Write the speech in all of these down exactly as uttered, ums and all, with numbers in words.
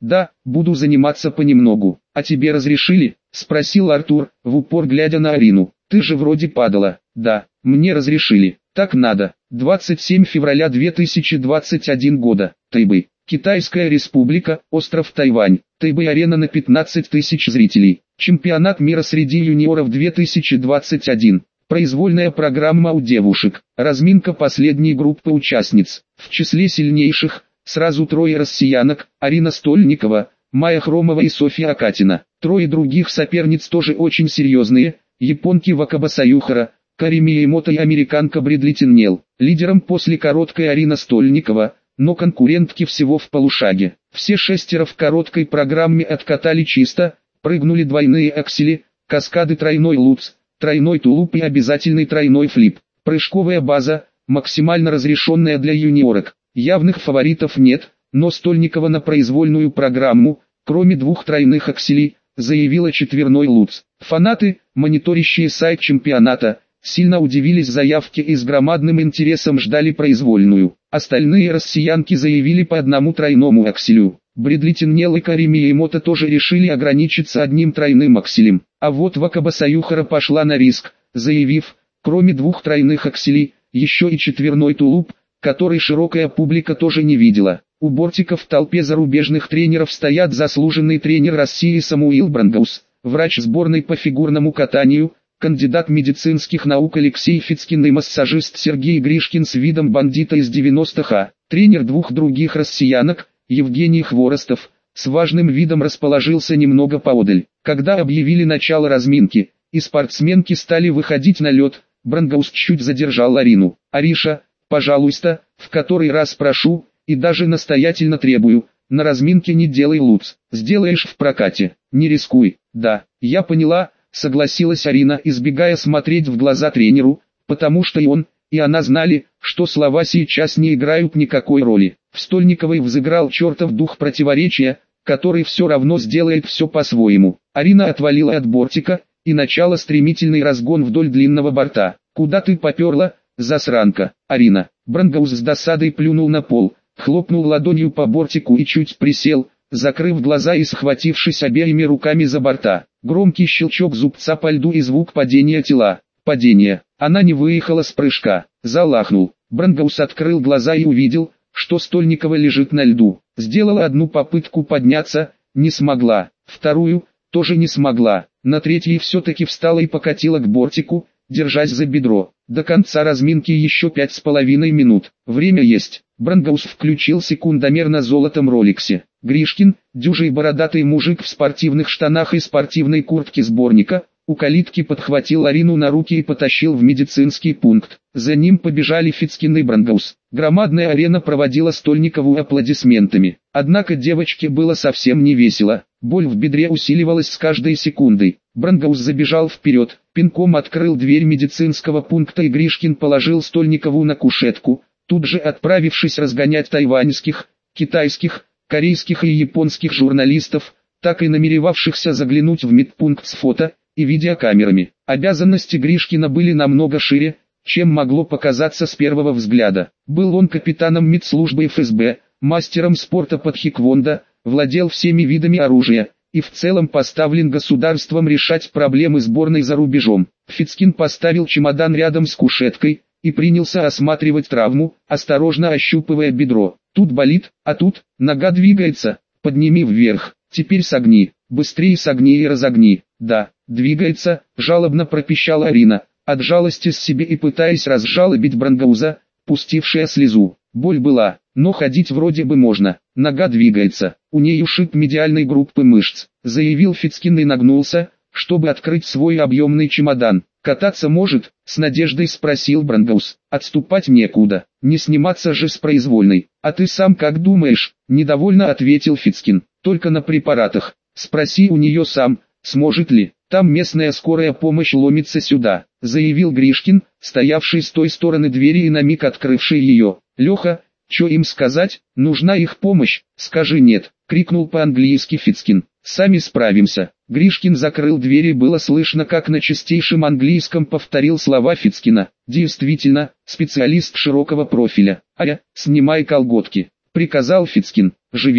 Да, буду заниматься понемногу. А тебе разрешили? Спросил Артур, в упор глядя на Арину. Ты же вроде падала. Да, мне разрешили. Так надо. двадцать седьмого февраля две тысячи двадцать первого года. Тайбэй. Китайская республика, остров Тайвань. Тайбэй-арена на пятнадцать тысяч зрителей. Чемпионат мира среди юниоров две тысячи двадцать один. Произвольная программа у девушек. Разминка последней группы участниц. В числе сильнейших сразу трое россиянок: Арина Стольникова, Майя Хромова и Софья Акатина. Трое других соперниц тоже очень серьезные: японки Вакаба Юхара, Кари Миямото и американка Брэдли Тиннелл. Лидером после короткой Арина Стольникова, но конкурентки всего в полушаге. Все шестеро в короткой программе откатали чисто, прыгнули двойные аксели, каскады тройной луц, тройной тулуп и обязательный тройной флип. Прыжковая база, максимально разрешенная для юниорок. Явных фаворитов нет, но Стольникова на произвольную программу, кроме двух тройных акселей, заявила четверной луц. Фанаты, мониторящие сайт чемпионата, сильно удивились заявке и с громадным интересом ждали произвольную. Остальные россиянки заявили по одному тройному акселю. Брэдли Тиннелл и Кари Миямото тоже решили ограничиться одним тройным акселем. А вот Вакаба Юхара пошла на риск, заявив, кроме двух тройных акселей, еще и четверной тулуп, который широкая публика тоже не видела. У бортика в толпе зарубежных тренеров стоят заслуженный тренер России Самуил Брангаус, врач сборной по фигурному катанию, кандидат медицинских наук Алексей Фицкин и массажист Сергей Гришкин с видом бандита из девяностых, а тренер двух других россиянок, Евгений Хворостов, с важным видом расположился немного поодаль. Когда объявили начало разминки, и спортсменки стали выходить на лед, Брангаус чуть задержал Арину. «Ариша, пожалуйста, в который раз прошу, и даже настоятельно требую, на разминке не делай луц, сделаешь в прокате, не рискуй». «Да, я поняла», согласилась Арина, избегая смотреть в глаза тренеру, потому что и он, и она знали, что слова сейчас не играют никакой роли. В Стольниковой взыграл чертов дух противоречия, который все равно сделает все по-своему. Арина отвалила от бортика, и начала стремительный разгон вдоль длинного борта. «Куда ты поперла, засранка, Арина?» Брангаус с досадой плюнул на пол, хлопнул ладонью по бортику и чуть присел, закрыв глаза и схватившись обеими руками за борта. Громкий щелчок зубца по льду и звук падения тела. Падение. Она не выехала с прыжка. Зал ахнул. Брангаус открыл глаза и увидел, что Стольникова лежит на льду. Сделала одну попытку подняться, не смогла. Вторую, тоже не смогла. На третьей все-таки встала и покатила к бортику, держась за бедро. До конца разминки еще пять с половиной минут. Время есть. Брангаус включил секундомер на золотом роликсе. Гришкин, дюжий бородатый мужик в спортивных штанах и спортивной куртке сборника, у калитки подхватил Арину на руки и потащил в медицинский пункт. За ним побежали Фицкин и Брангаус. Громадная арена проводила Стольникову аплодисментами. Однако девочке было совсем не весело. Боль в бедре усиливалась с каждой секундой. Брангаус забежал вперед, пинком открыл дверь медицинского пункта и Гришкин положил Стольникову на кушетку, тут же отправившись разгонять тайваньских, китайских, корейских и японских журналистов, так и намеревавшихся заглянуть в медпункт с фото и видеокамерами. Обязанности Гришкина были намного шире, чем могло показаться с первого взгляда. Был он капитаном медслужбы эф эс бэ, мастером спорта по тхэквондо, владел всеми видами оружия, и в целом поставлен государством решать проблемы сборной за рубежом. Фицкин поставил чемодан рядом с кушеткой и принялся осматривать травму, осторожно ощупывая бедро. Тут болит, а тут, нога двигается, подними вверх, теперь согни, быстрее согни и разогни. Да, двигается, жалобно пропищала Арина, от жалости с себе и пытаясь разжалобить Брангауза, пустившая слезу. Боль была, но ходить вроде бы можно, нога двигается, у ней ушиб медиальной группы мышц, заявил Фицкин и нагнулся, чтобы открыть свой объемный чемодан. «Кататься может?» — с надеждой спросил Брангаус. «Отступать некуда, не сниматься же с произвольной. А ты сам как думаешь?» — недовольно ответил Фицкин. «Только на препаратах. Спроси у нее сам, сможет ли. Там местная скорая помощь ломится сюда», — заявил Гришкин, стоявший с той стороны двери и на миг открывший ее. «Леха, что им сказать? Нужна их помощь? Скажи нет», — крикнул по-английски Фицкин. «Сами справимся». Гришкин закрыл дверь и было слышно, как на чистейшем английском повторил слова Фицкина. «Действительно, специалист широкого профиля. Аря, снимай колготки», — приказал Фицкин. «Живее».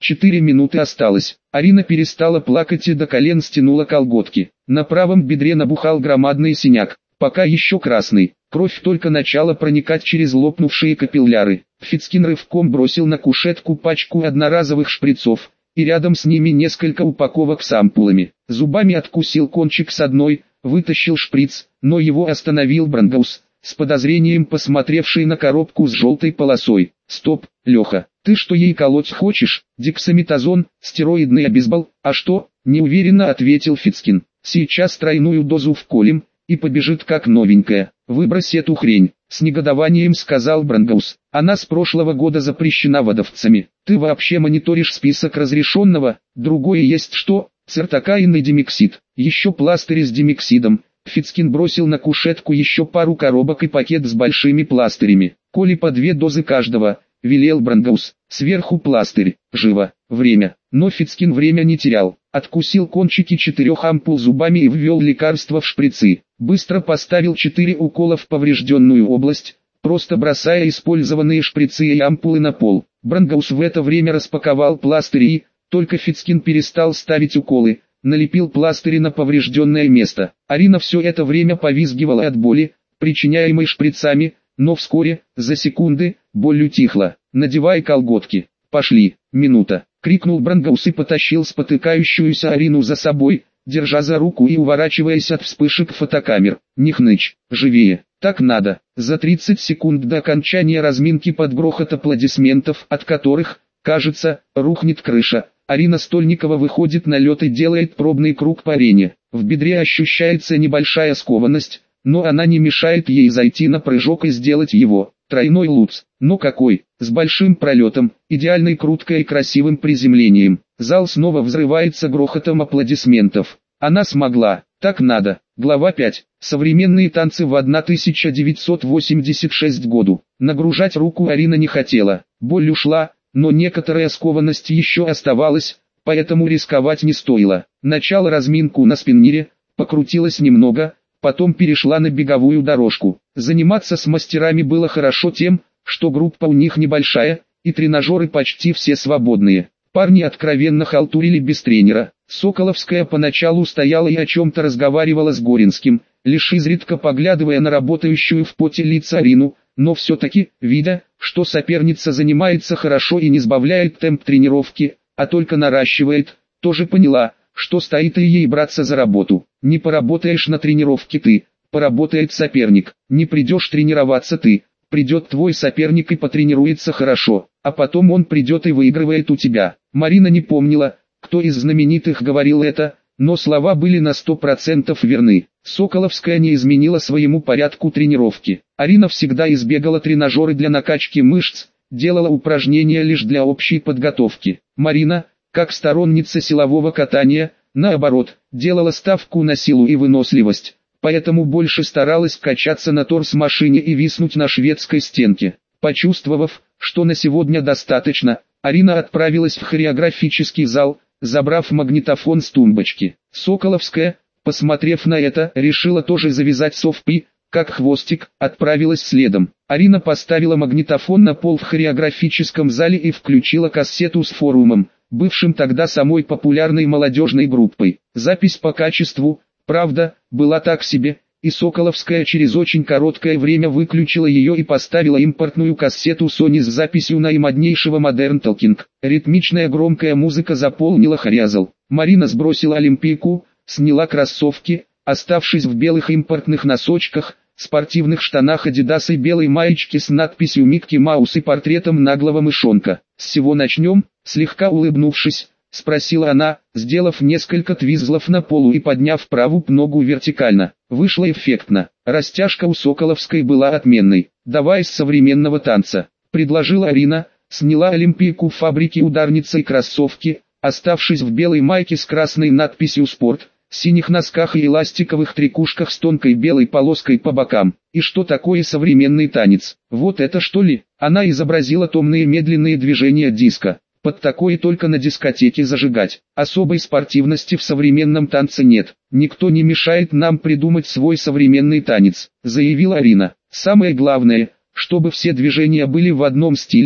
Четыре минуты осталось. Арина перестала плакать и до колен стянула колготки. На правом бедре набухал громадный синяк, пока еще красный. Кровь только начала проникать через лопнувшие капилляры. Фицкин рывком бросил на кушетку пачку одноразовых шприцов, и рядом с ними несколько упаковок с ампулами. Зубами откусил кончик с одной, вытащил шприц, но его остановил Брангаус, с подозрением посмотревший на коробку с желтой полосой. «Стоп, Леха, ты что ей колоть хочешь? Дексаметазон, стероидный обезбол, а что?» – неуверенно ответил Фицкин. «Сейчас тройную дозу вколем, и побежит как новенькая. Выбрось эту хрень», – с негодованием сказал Брангаус. «Она с прошлого года запрещена водовцами. Ты вообще мониторишь список разрешенного? Другое есть что? Цертокаин и димексид. Еще пластыри с димексидом». Фицкин бросил на кушетку еще пару коробок и пакет с большими пластырями. «Коли по две дозы каждого», — велел Брангаус. «Сверху пластырь. Живо. Время». Но Фицкин время не терял. Откусил кончики четырех ампул зубами и ввел лекарство в шприцы. Быстро поставил четыре укола в поврежденную область, просто бросая использованные шприцы и ампулы на пол. Брангаус в это время распаковал пластыри и, только Фицкин перестал ставить уколы, налепил пластыри на поврежденное место. Арина все это время повизгивала от боли, причиняемой шприцами, но вскоре, за секунды, боль утихла. «Надевай колготки. Пошли». «Минута», — крикнул Брангаус и потащил спотыкающуюся Арину за собой, держа за руку и уворачиваясь от вспышек фотокамер. «Не хнычь, живее, так надо». За тридцать секунд до окончания разминки под грохот аплодисментов, от которых, кажется, рухнет крыша, Арина Стольникова выходит на лед и делает пробный круг по арене. В бедре ощущается небольшая скованность, но она не мешает ей зайти на прыжок и сделать его. Тройной луц, но какой, с большим пролетом, идеальной круткой и красивым приземлением. Зал снова взрывается грохотом аплодисментов. Она смогла, так надо. Глава пять. Современные танцы в тысяча девятьсот восемьдесят шестом году. Нагружать руку Арина не хотела, боль ушла, но некоторая скованность еще оставалась, поэтому рисковать не стоило. Начала разминку на спиннире, покрутилась немного, потом перешла на беговую дорожку. Заниматься с мастерами было хорошо тем, что группа у них небольшая, и тренажеры почти все свободные. Парни откровенно халтурили без тренера. Соколовская поначалу стояла и о чем-то разговаривала с Горинским, лишь изредка поглядывая на работающую в поте лица Арину, но все-таки, видя, что соперница занимается хорошо и не сбавляет темп тренировки, а только наращивает, тоже поняла, что стоит и ей браться за работу. Не поработаешь на тренировке ты, поработает соперник. Не придешь тренироваться ты, придет твой соперник и потренируется хорошо, а потом он придет и выигрывает у тебя. Марина не помнила, кто из знаменитых говорил это, но слова были на сто процентов верны. Соколовская не изменила своему порядку тренировки. Арина всегда избегала тренажеры для накачки мышц, делала упражнения лишь для общей подготовки. Марина, как сторонница силового катания, наоборот, делала ставку на силу и выносливость, поэтому больше старалась качаться на торс-машине и виснуть на шведской стенке. Почувствовав, что на сегодня достаточно, Арина отправилась в хореографический зал, забрав магнитофон с тумбочки. Соколовская, посмотрев на это, решила тоже завязать совпи, как хвостик, отправилась следом. Арина поставила магнитофон на пол в хореографическом зале и включила кассету с форумом, бывшим тогда самой популярной молодежной группой. Запись по качеству, правда, была так себе, и Соколовская через очень короткое время выключила ее и поставила импортную кассету Sony с записью наимоднейшего Modern Talking. Ритмичная громкая музыка заполнила хореозал. Марина сбросила олимпийку, сняла кроссовки, оставшись в белых импортных носочках, спортивных штанах Adidas и белой маечке с надписью Микки Маус и портретом наглого мышонка. «С сего начнем?» — слегка улыбнувшись, спросила она, сделав несколько твизлов на полу и подняв правую ногу вертикально. Вышло эффектно. Растяжка у Соколовской была отменной. «Давай с современного танца», — предложила Арина, сняла олимпийку фабрики ударницы и кроссовки, оставшись в белой майке с красной надписью «Спорт», синих носках и эластиковых трикушках с тонкой белой полоской по бокам. И что такое современный танец? Вот это что ли? Она изобразила томные медленные движения диска. Под такое только на дискотеке зажигать. Особой спортивности в современном танце нет. Никто не мешает нам придумать свой современный танец, заявила Арина. Самое главное, чтобы все движения были в одном стиле,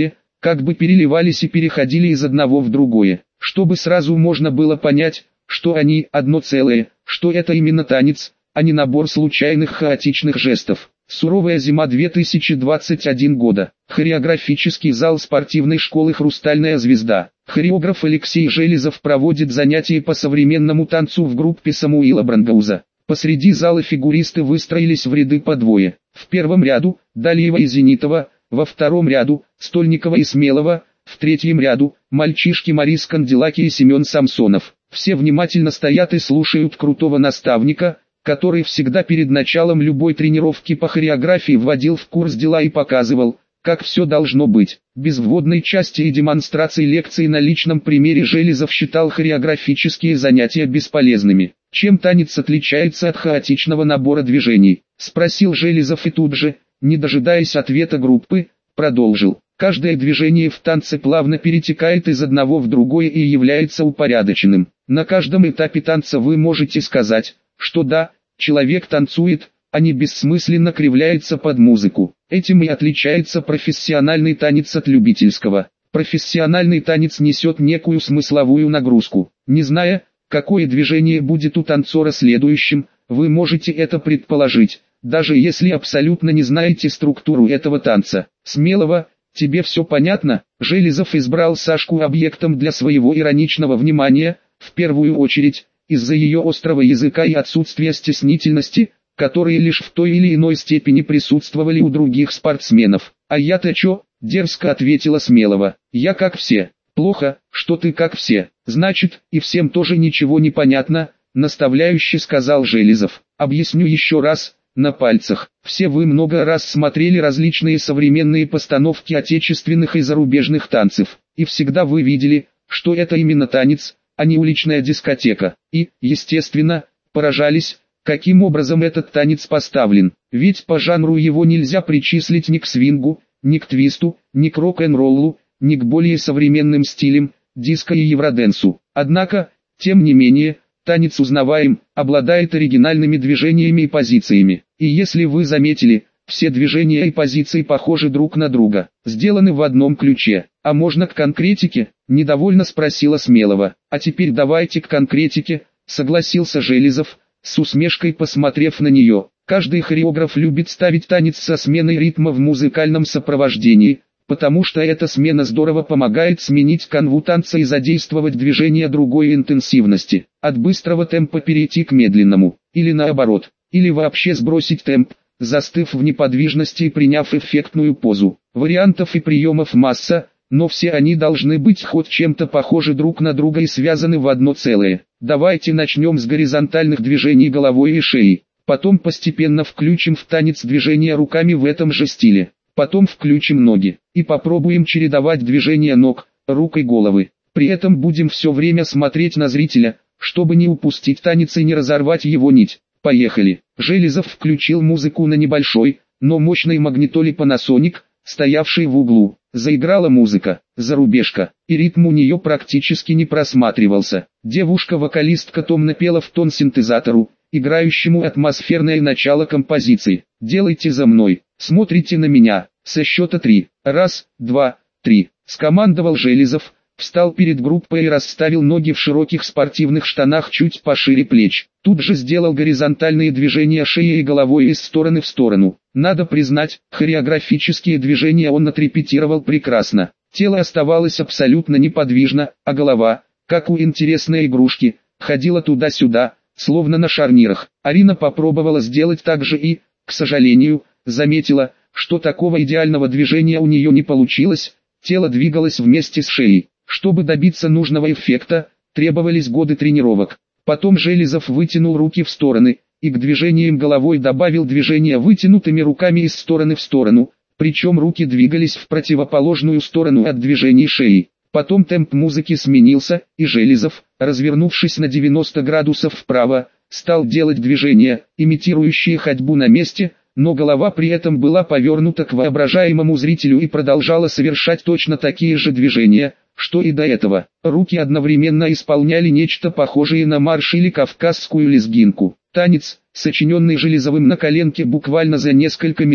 как бы переливались и переходили из одного в другое, чтобы сразу можно было понять, что они одно целое, что это именно танец, а не набор случайных хаотичных жестов. Суровая зима две тысячи двадцать первого года. Хореографический зал спортивной школы «Хрустальная звезда». Хореограф Алексей Железов проводит занятия по современному танцу в группе Самуила Брангауза. Посреди зала фигуристы выстроились в ряды по двое. В первом ряду – Далиева и Зенитова, во втором ряду – Стольникова и Смелова, в третьем ряду – мальчишки Марис Канделаки и Семен Самсонов. Все внимательно стоят и слушают крутого наставника, который всегда перед началом любой тренировки по хореографии вводил в курс дела и показывал, как все должно быть. Без вводной части и демонстрации лекций на личном примере Железов считал хореографические занятия бесполезными. «Чем танец отличается от хаотичного набора движений?» – спросил Железов и тут же, не дожидаясь ответа группы, продолжил. «Каждое движение в танце плавно перетекает из одного в другое и является упорядоченным. На каждом этапе танца вы можете сказать, что да, человек танцует, а не бессмысленно кривляется под музыку. Этим и отличается профессиональный танец от любительского. Профессиональный танец несет некую смысловую нагрузку. Не зная, какое движение будет у танцора следующим, вы можете это предположить, даже если абсолютно не знаете структуру этого танца. Смелого, тебе все понятно?» Железов избрал Сашку объектом для своего ироничного внимания, в первую очередь, из-за ее острого языка и отсутствия стеснительности, которые лишь в той или иной степени присутствовали у других спортсменов. «А я-то чё?» – дерзко ответила Смелова. «Я как все». «Плохо, что ты как все. Значит, и всем тоже ничего не понятно», – наставляюще сказал Железов. «Объясню еще раз, на пальцах. Все вы много раз смотрели различные современные постановки отечественных и зарубежных танцев, и всегда вы видели, что это именно танец, а не уличная дискотека, и, естественно, поражались, каким образом этот танец поставлен, ведь по жанру его нельзя причислить ни к свингу, ни к твисту, ни к рок-н-роллу, ни к более современным стилям, диско и евроденсу. Однако, тем не менее, танец узнаваем, обладает оригинальными движениями и позициями, и если вы заметили, все движения и позиции похожи друг на друга, сделаны в одном ключе. А можно к конкретике? Недовольно спросила Смелова. А теперь давайте к конкретике, согласился Железов, с усмешкой посмотрев на нее. Каждый хореограф любит ставить танец со сменой ритма в музыкальном сопровождении, потому что эта смена здорово помогает сменить канву танца и задействовать движение другой интенсивности. От быстрого темпа перейти к медленному, или наоборот, или вообще сбросить темп, застыв в неподвижности и приняв эффектную позу. Вариантов и приемов масса, но все они должны быть хоть чем-то похожи друг на друга и связаны в одно целое. Давайте начнем с горизонтальных движений головой и шеей, потом постепенно включим в танец движения руками в этом же стиле, потом включим ноги, и попробуем чередовать движения ног, рук и головы. При этом будем все время смотреть на зрителя, чтобы не упустить танец и не разорвать его нить. Поехали. Железов включил музыку на небольшой, но мощной магнитоле Panasonic, стоявшей в углу. Заиграла музыка, зарубежка, и ритм у нее практически не просматривался. Девушка-вокалистка томно пела в тон синтезатору, играющему атмосферное начало композиции. «Делайте за мной, смотрите на меня», со счета три. Раз, два, три. Скомандовал Железов, встал перед группой и расставил ноги в широких спортивных штанах чуть пошире плеч. Тут же сделал горизонтальные движения шеей и головой из стороны в сторону. Надо признать, хореографические движения он отрепетировал прекрасно. Тело оставалось абсолютно неподвижно, а голова, как у интересной игрушки, ходила туда-сюда, словно на шарнирах. Арина попробовала сделать так же и, к сожалению, заметила, что такого идеального движения у нее не получилось, тело двигалось вместе с шеей. Чтобы добиться нужного эффекта, требовались годы тренировок. Потом Железов вытянул руки в стороны, и к движениям головой добавил движения вытянутыми руками из стороны в сторону, причем руки двигались в противоположную сторону от движений шеи. Потом темп музыки сменился, и Железов, развернувшись на девяносто градусов вправо, стал делать движения, имитирующие ходьбу на месте, но голова при этом была повернута к воображаемому зрителю и продолжала совершать точно такие же движения, что и до этого. Руки одновременно исполняли нечто похожее на марш или кавказскую лезгинку. Танец, сочиненный Железовым на коленке буквально за несколько минут,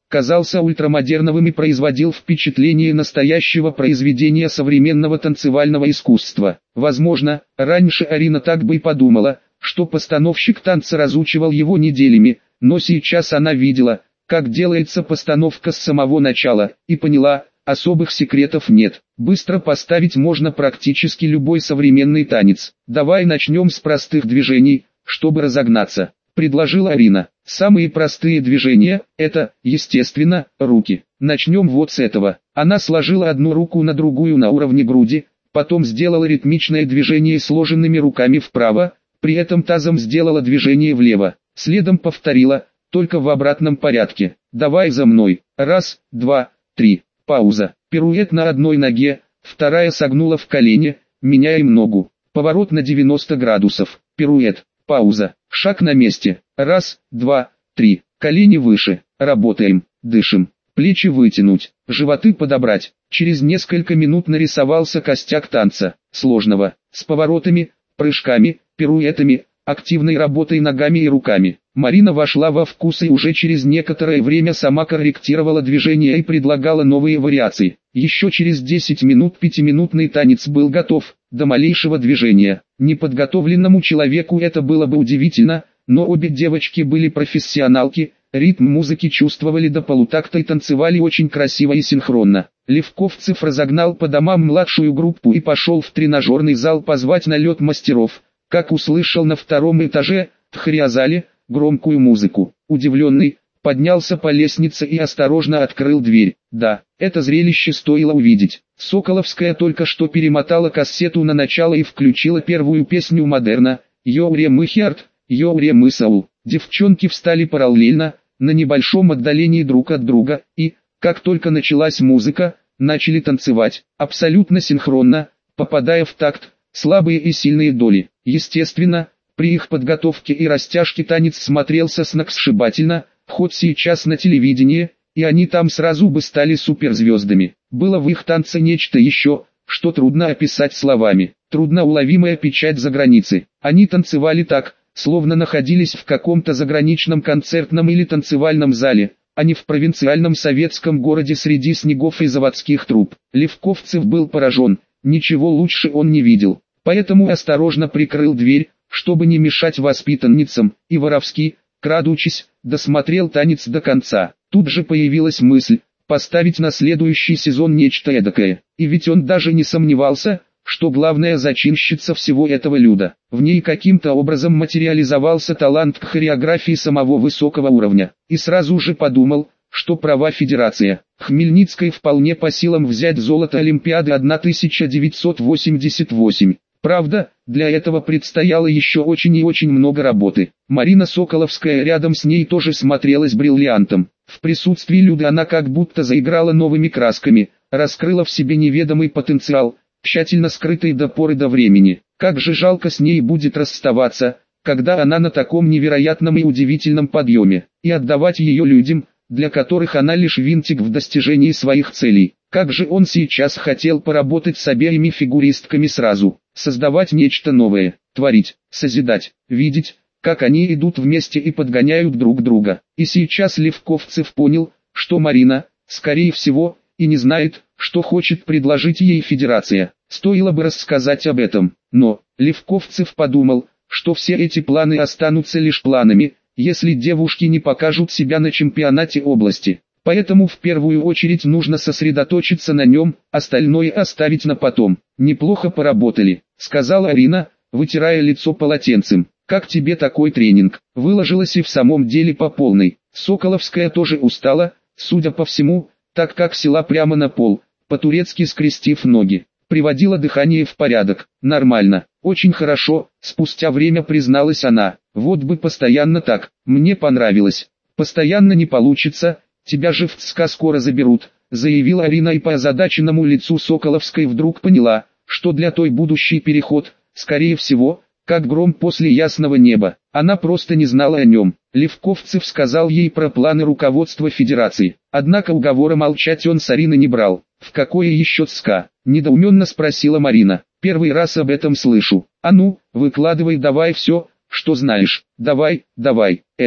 казался ультрамодерновым и производил впечатление настоящего произведения современного танцевального искусства. Возможно, раньше Арина так бы и подумала, что постановщик танца разучивал его неделями, но сейчас она видела, как делается постановка с самого начала, и поняла, особых секретов нет. Быстро поставить можно практически любой современный танец. «Давай начнем с простых движений, чтобы разогнаться», — предложила Арина. «Самые простые движения — это, естественно, руки. Начнем вот с этого». Она сложила одну руку на другую на уровне груди, потом сделала ритмичное движение сложенными руками вправо, при этом тазом сделала движение влево. Следом повторила, только в обратном порядке. «Давай за мной. Раз, два, три». Пауза. Пируэт на одной ноге, вторая согнула в колене, меняем ногу. Поворот на девяносто градусов. Пируэт. Пауза. Шаг на месте. Раз, два, три. Колени выше. Работаем. Дышим. Плечи вытянуть. Животы подобрать. Через несколько минут нарисовался костяк танца. Сложного. С поворотами, прыжками, пируэтами, активной работой ногами и руками. Марина вошла во вкус и уже через некоторое время сама корректировала движения и предлагала новые вариации. Еще через десять минут пятиминутный танец был готов, до малейшего движения. Неподготовленному человеку это было бы удивительно, но обе девочки были профессионалки, ритм музыки чувствовали до полутакта и танцевали очень красиво и синхронно. Левковцев разогнал по домам младшую группу и пошел в тренажерный зал позвать на лед мастеров, как услышал на втором этаже, в хореозале, громкую музыку. Удивленный, поднялся по лестнице и осторожно открыл дверь. Да, это зрелище стоило увидеть. Соколовская только что перемотала кассету на начало и включила первую песню модерна «Йоуре мы херт, йоуре мы соул». Девчонки встали параллельно, на небольшом отдалении друг от друга, и, как только началась музыка, начали танцевать, абсолютно синхронно, попадая в такт, слабые и сильные доли. Естественно, при их подготовке и растяжке танец смотрелся сногсшибательно, хоть сейчас на телевидении, и они там сразу бы стали суперзвездами. Было в их танце нечто еще, что трудно описать словами, трудноуловимая печать за границей. Они танцевали так, словно находились в каком-то заграничном концертном или танцевальном зале, а не в провинциальном советском городе среди снегов и заводских труб. Левковцев был поражен, ничего лучше он не видел, поэтому осторожно прикрыл дверь, чтобы не мешать воспитанницам, и воровски, крадучись, досмотрел танец до конца. Тут же появилась мысль, поставить на следующий сезон нечто эдакое, и ведь он даже не сомневался, что главная зачинщица всего этого люда. В ней каким-то образом материализовался талант к хореографии самого высокого уровня, и сразу же подумал, что права федерация. Хмельницкой вполне по силам взять золото Олимпиады тысяча девятьсот восемьдесят восемь. Правда, для этого предстояло еще очень и очень много работы. Марина Соколовская рядом с ней тоже смотрелась бриллиантом. В присутствии Люды она как будто заиграла новыми красками, раскрыла в себе неведомый потенциал, тщательно скрытый до поры до времени. Как же жалко с ней будет расставаться, когда она на таком невероятном и удивительном подъеме, и отдавать ее людям, для которых она лишь винтик в достижении своих целей. Как же он сейчас хотел поработать с обеими фигуристками сразу, создавать нечто новое, творить, созидать, видеть, как они идут вместе и подгоняют друг друга. И сейчас Левковцев понял, что Марина, скорее всего, и не знает, что хочет предложить ей федерация. Стоило бы рассказать об этом, но Левковцев подумал, что все эти планы останутся лишь планами, если девушки не покажут себя на чемпионате области. Поэтому в первую очередь нужно сосредоточиться на нем, остальное оставить на потом. «Неплохо поработали», — сказала Арина, вытирая лицо полотенцем. «Как тебе такой тренинг?» Выложилась и в самом деле по полной. Соколовская тоже устала, судя по всему, так как села прямо на пол, по-турецки скрестив ноги. Приводила дыхание в порядок. «Нормально, очень хорошо», — спустя время призналась она. «Вот бы постоянно так, мне понравилось». «Постоянно не получится, тебя же в ЦСКА скоро заберут», — заявила Арина, и по озадаченному лицу Соколовской вдруг поняла, что для той будущий переход, скорее всего, как гром после ясного неба. Она просто не знала о нем. Левковцев сказал ей про планы руководства федерации. Однако уговора молчать он с Ариной не брал. «В какое еще ЦСКА?» – недоуменно спросила Марина. «Первый раз об этом слышу. А ну, выкладывай давай все, что знаешь. Давай, давай, эм».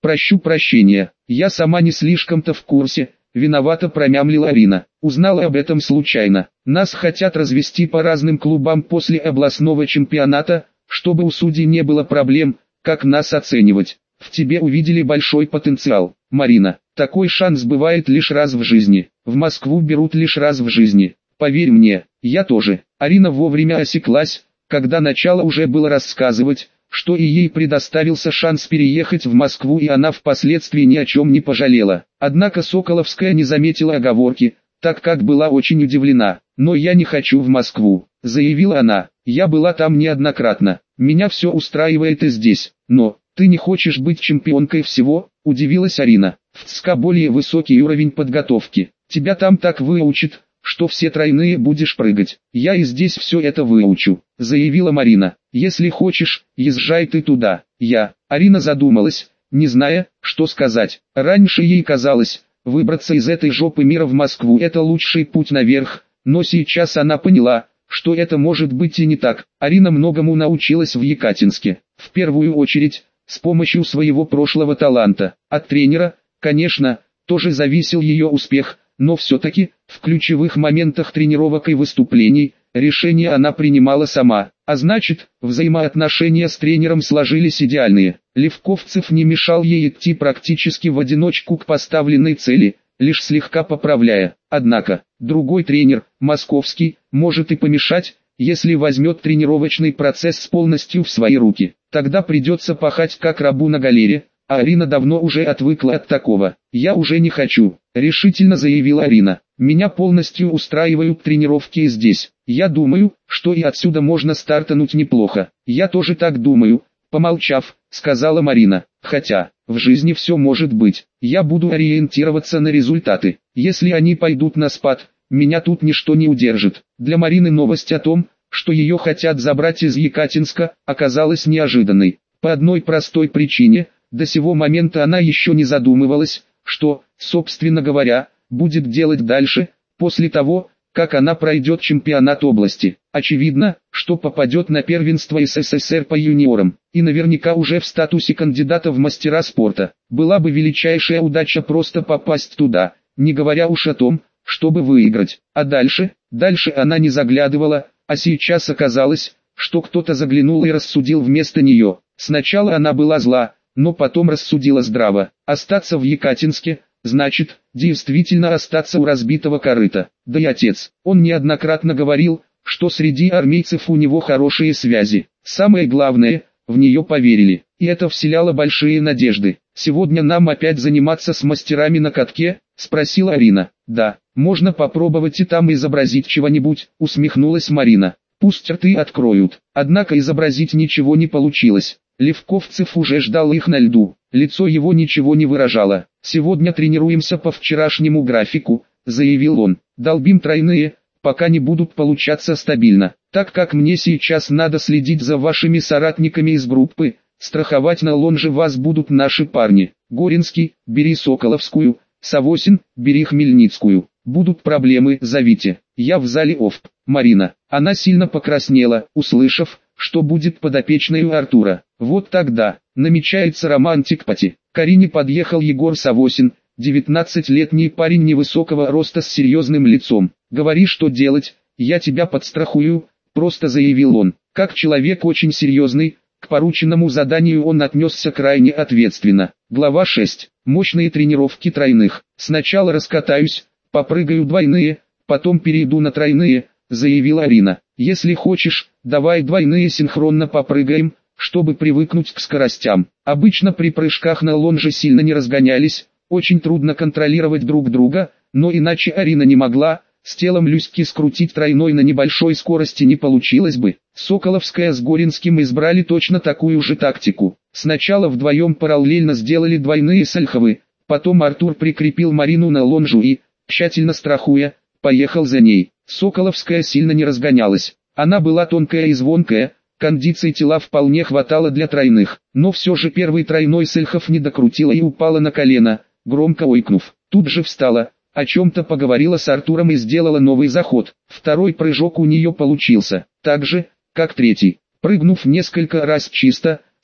Прощу прощения, я сама не слишком-то в курсе, виновато промямлила Арина. Узнала об этом случайно. Нас хотят развести по разным клубам после областного чемпионата, чтобы у судей не было проблем, как нас оценивать. В тебе увидели большой потенциал, Марина. Такой шанс бывает лишь раз в жизни. В Москву берут лишь раз в жизни. Поверь мне, я тоже. Арина вовремя осеклась, когда начало уже было рассказывать, что и ей предоставился шанс переехать в Москву, и она впоследствии ни о чем не пожалела. Однако Соколовская не заметила оговорки, так как была очень удивлена. «Но я не хочу в Москву», — заявила она. «Я была там неоднократно. Меня все устраивает и здесь. Но, ты не хочешь быть чемпионкой всего?» — удивилась Арина. «В ЦСКА более высокий уровень подготовки. Тебя там так выучат, что все тройные будешь прыгать. Я и здесь все это выучу», — заявила Марина. «Если хочешь, езжай ты туда». Я. Арина задумалась, не зная, что сказать. Раньше ей казалось, выбраться из этой жопы мира в Москву — это лучший путь наверх, но сейчас она поняла, что это может быть и не так. Арина многому научилась в Екатинске. В первую очередь, с помощью своего прошлого таланта. От тренера, конечно, тоже зависел ее успех, но все-таки, в ключевых моментах тренировок и выступлений, решения она принимала сама. А значит, взаимоотношения с тренером сложились идеальные. Левковцев не мешал ей идти практически в одиночку к поставленной цели, лишь слегка поправляя. Однако, другой тренер, московский, может и помешать, если возьмет тренировочный процесс полностью в свои руки. Тогда придется пахать как рабу на галере, а Арина давно уже отвыкла от такого. «Я уже не хочу», — решительно заявила Арина. «Меня полностью устраивают тренировки здесь. Я думаю, что и отсюда можно стартануть неплохо». «Я тоже так думаю», — помолчав, сказала Марина. «Хотя, в жизни все может быть. Я буду ориентироваться на результаты. Если они пойдут на спад, меня тут ничто не удержит». Для Марины новость о том, что ее хотят забрать из Екатинска, оказалась неожиданной. По одной простой причине, до сего момента она еще не задумывалась, что, собственно говоря, будет делать дальше, после того, как она пройдет чемпионат области. Очевидно, что попадет на первенство СССР по юниорам, и наверняка уже в статусе кандидата в мастера спорта. Была бы величайшая удача просто попасть туда, не говоря уж о том, чтобы выиграть. А дальше, дальше она не заглядывала, а сейчас оказалось, что кто-то заглянул и рассудил вместо нее. Сначала она была зла, но потом рассудила здраво. Остаться в Екатинске, значит, действительно остаться у разбитого корыта. Да и отец, он неоднократно говорил, что среди армейцев у него хорошие связи. Самое главное, в нее поверили, и это вселяло большие надежды. «Сегодня нам опять заниматься с мастерами на катке?» — спросила Арина. «Да, можно попробовать и там изобразить чего-нибудь», — усмехнулась Марина. «Пусть рты откроют». Однако изобразить ничего не получилось. Левковцев уже ждал их на льду, лицо его ничего не выражало. «Сегодня тренируемся по вчерашнему графику», — заявил он. «Долбим тройные, пока не будут получаться стабильно. Так как мне сейчас надо следить за вашими соратниками из группы, страховать на лонже вас будут наши парни. Горинский, бери Соколовскую, Савосин, бери Хмельницкую. Будут проблемы, зовите. Я в зале ОФП». Марина. Она сильно покраснела, услышав, что будет подопечной у Артура. Вот тогда, намечается романтик-пати. К Арине подъехал Егор Савосин, девятнадцатилетний парень невысокого роста с серьезным лицом. «Говори, что делать, я тебя подстрахую», — просто заявил он. Как человек очень серьезный, к порученному заданию он отнесся крайне ответственно. Глава шесть. Мощные тренировки тройных. «Сначала раскатаюсь, попрыгаю двойные, потом перейду на тройные», — заявила Арина. «Если хочешь, давай двойные синхронно попрыгаем, чтобы привыкнуть к скоростям». Обычно при прыжках на лонже сильно не разгонялись, очень трудно контролировать друг друга, но иначе Арина не могла, с телом Люськи скрутить тройной на небольшой скорости не получилось бы. Соколовская с Горинским избрали точно такую же тактику. Сначала вдвоем параллельно сделали двойные сальховы, потом Артур прикрепил Марину на лонжу и, тщательно страхуя, поехал за ней. Соколовская сильно не разгонялась. Она была тонкая и звонкая, кондиции тела вполне хватало для тройных. Но все же первый тройной сальхов не докрутила и упала на колено, громко ойкнув. Тут же встала, о чем-то поговорила с Артуром и сделала новый заход. Второй прыжок у нее получился, так же, как третий. Прыгнув несколько раз чисто,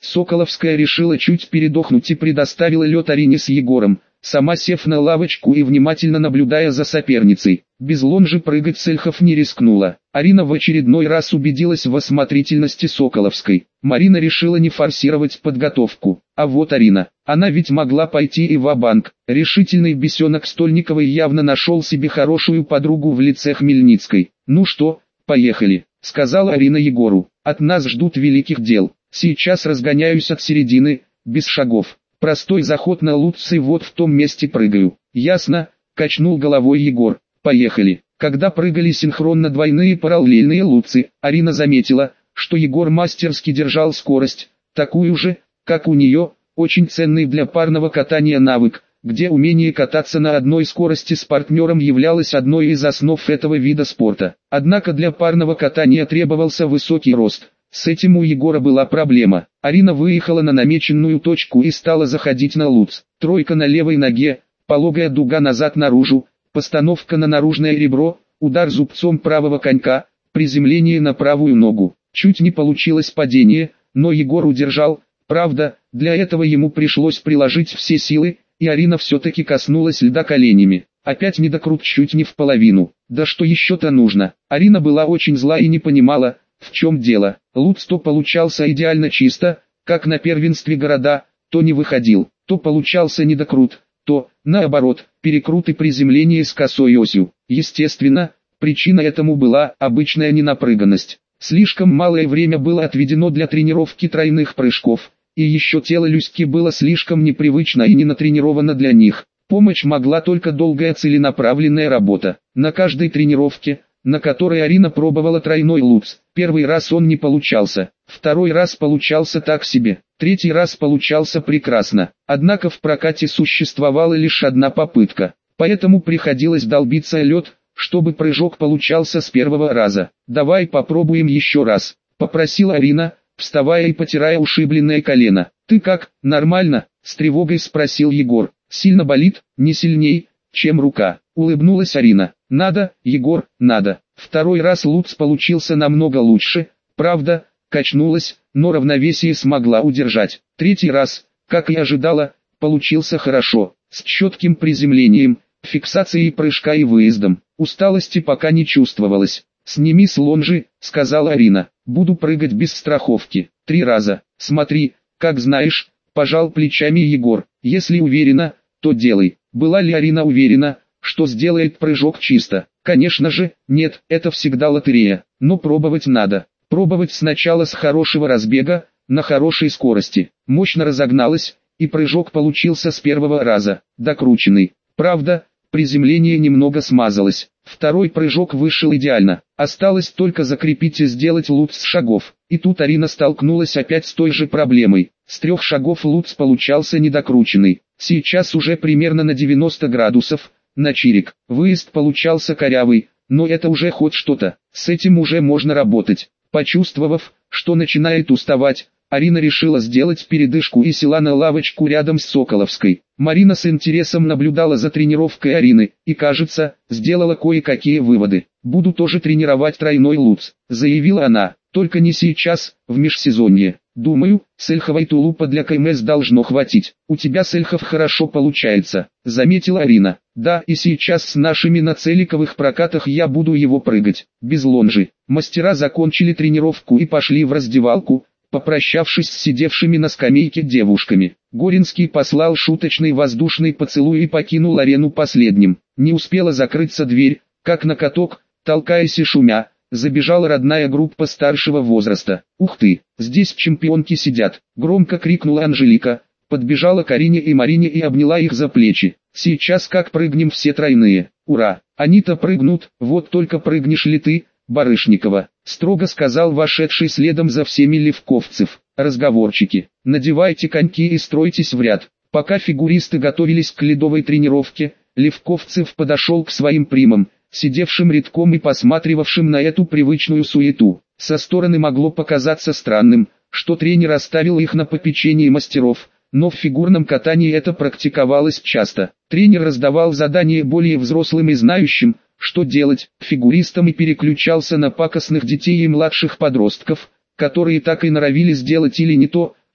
Соколовская решила чуть передохнуть и предоставила лед Арине с Егором, сама сев на лавочку и внимательно наблюдая за соперницей. Без лонжи прыгать Сельхов не рискнула. Арина в очередной раз убедилась в осмотрительности Соколовской. Марина решила не форсировать подготовку. А вот Арина, она ведь могла пойти и ва-банк. Решительный бесенок Стольниковой явно нашел себе хорошую подругу в лице Хмельницкой. «Ну что, поехали», — сказала Арина Егору. «От нас ждут великих дел. Сейчас разгоняюсь от середины, без шагов. Простой заход на лутцы, вот в том месте прыгаю». «Ясно», — качнул головой Егор. «Поехали». Когда прыгали синхронно двойные параллельные лутцы, Арина заметила, что Егор мастерски держал скорость, такую же, как у нее, очень ценный для парного катания навык, где умение кататься на одной скорости с партнером являлось одной из основ этого вида спорта. Однако для парного катания требовался высокий рост. С этим у Егора была проблема. Арина выехала на намеченную точку и стала заходить на луц. Тройка на левой ноге, пологая дуга назад наружу, постановка на наружное ребро, удар зубцом правого конька, приземление на правую ногу. Чуть не получилось падение, но Егор удержал. Правда, для этого ему пришлось приложить все силы, и Арина все-таки коснулась льда коленями. Опять недокрут чуть не в половину. Да что еще-то нужно? Арина была очень зла и не понимала, в чем дело. Луц то получался идеально чисто, как на первенстве города, то не выходил, то получался недокрут, то, наоборот, перекрут и приземление с косой осью. Естественно, причина этому была обычная ненапрыганность. Слишком малое время было отведено для тренировки тройных прыжков, и еще тело Люськи было слишком непривычно и не натренировано для них. Помощь могла только долгая целенаправленная работа. На каждой тренировке, на которой Арина пробовала тройной луц, первый раз он не получался, второй раз получался так себе, третий раз получался прекрасно. Однако в прокате существовала лишь одна попытка, поэтому приходилось долбиться о лед, чтобы прыжок получался с первого раза. «Давай попробуем еще раз», — попросила Арина, вставая и потирая ушибленное колено. «Ты как, нормально?» — с тревогой спросил Егор. «Сильно болит?» «Не сильней, чем рука», — улыбнулась Арина. «Надо, Егор, надо». Второй раз луц получился намного лучше, правда, качнулась, но равновесие смогла удержать. Третий раз, как и ожидала, получился хорошо, с четким приземлением, фиксацией прыжка и выездом. Усталости пока не чувствовалось. «Сними с лонжи», — сказала Арина. «Буду прыгать без страховки. Три раза. Смотри, как знаешь», — пожал плечами Егор. «Если уверена, то делай». Была ли Арина уверена, что сделает прыжок чисто? Конечно же, нет, это всегда лотерея. Но пробовать надо. Пробовать сначала с хорошего разбега, на хорошей скорости. Мощно разогналась, и прыжок получился с первого раза, докрученный. Правда, приземление немного смазалось. Второй прыжок вышел идеально. Осталось только закрепить и сделать луц с шагов. И тут Арина столкнулась опять с той же проблемой. С трех шагов луц получался недокрученный. Сейчас уже примерно на девяносто градусов, на чирик. Выезд получался корявый, но это уже хоть что-то. С этим уже можно работать. Почувствовав, что начинает уставать, Арина решила сделать передышку и села на лавочку рядом с Соколовской. Марина с интересом наблюдала за тренировкой Арины и, кажется, сделала кое-какие выводы. «Буду тоже тренировать тройной луц», — заявила она, — «только не сейчас, в межсезонье. Думаю, Сельховой тулупа для КМС должно хватить. У тебя, Сельхов, хорошо получается», — заметила Арина. «Да, и сейчас с нашими на целиковых прокатах я буду его прыгать, без лонжи». Мастера закончили тренировку и пошли в раздевалку, попрощавшись с сидевшими на скамейке девушками. Горинский послал шуточный воздушный поцелуй и покинул арену последним. Не успела закрыться дверь, как на каток, толкаясь и шумя, забежала родная группа старшего возраста. «Ух ты, здесь чемпионки сидят!» — громко крикнула Анжелика, подбежала к Арине и Марине и обняла их за плечи. «Сейчас как прыгнем все тройные! Ура! Они-то прыгнут, вот только прыгнешь ли ты, Барышникова?» — строго сказал вошедший следом за всеми левковцев. «Разговорчики, надевайте коньки и стройтесь в ряд». Пока фигуристы готовились к ледовой тренировке, Левковцев подошел к своим примам, сидевшим рядком и посматривавшим на эту привычную суету. Со стороны могло показаться странным, что тренер оставил их на попечении мастеров, но в фигурном катании это практиковалось часто. Тренер раздавал задания более взрослым и знающим, что делать, фигуристам, и переключался на пакостных детей и младших подростков, которые так и норовили сделать или не то,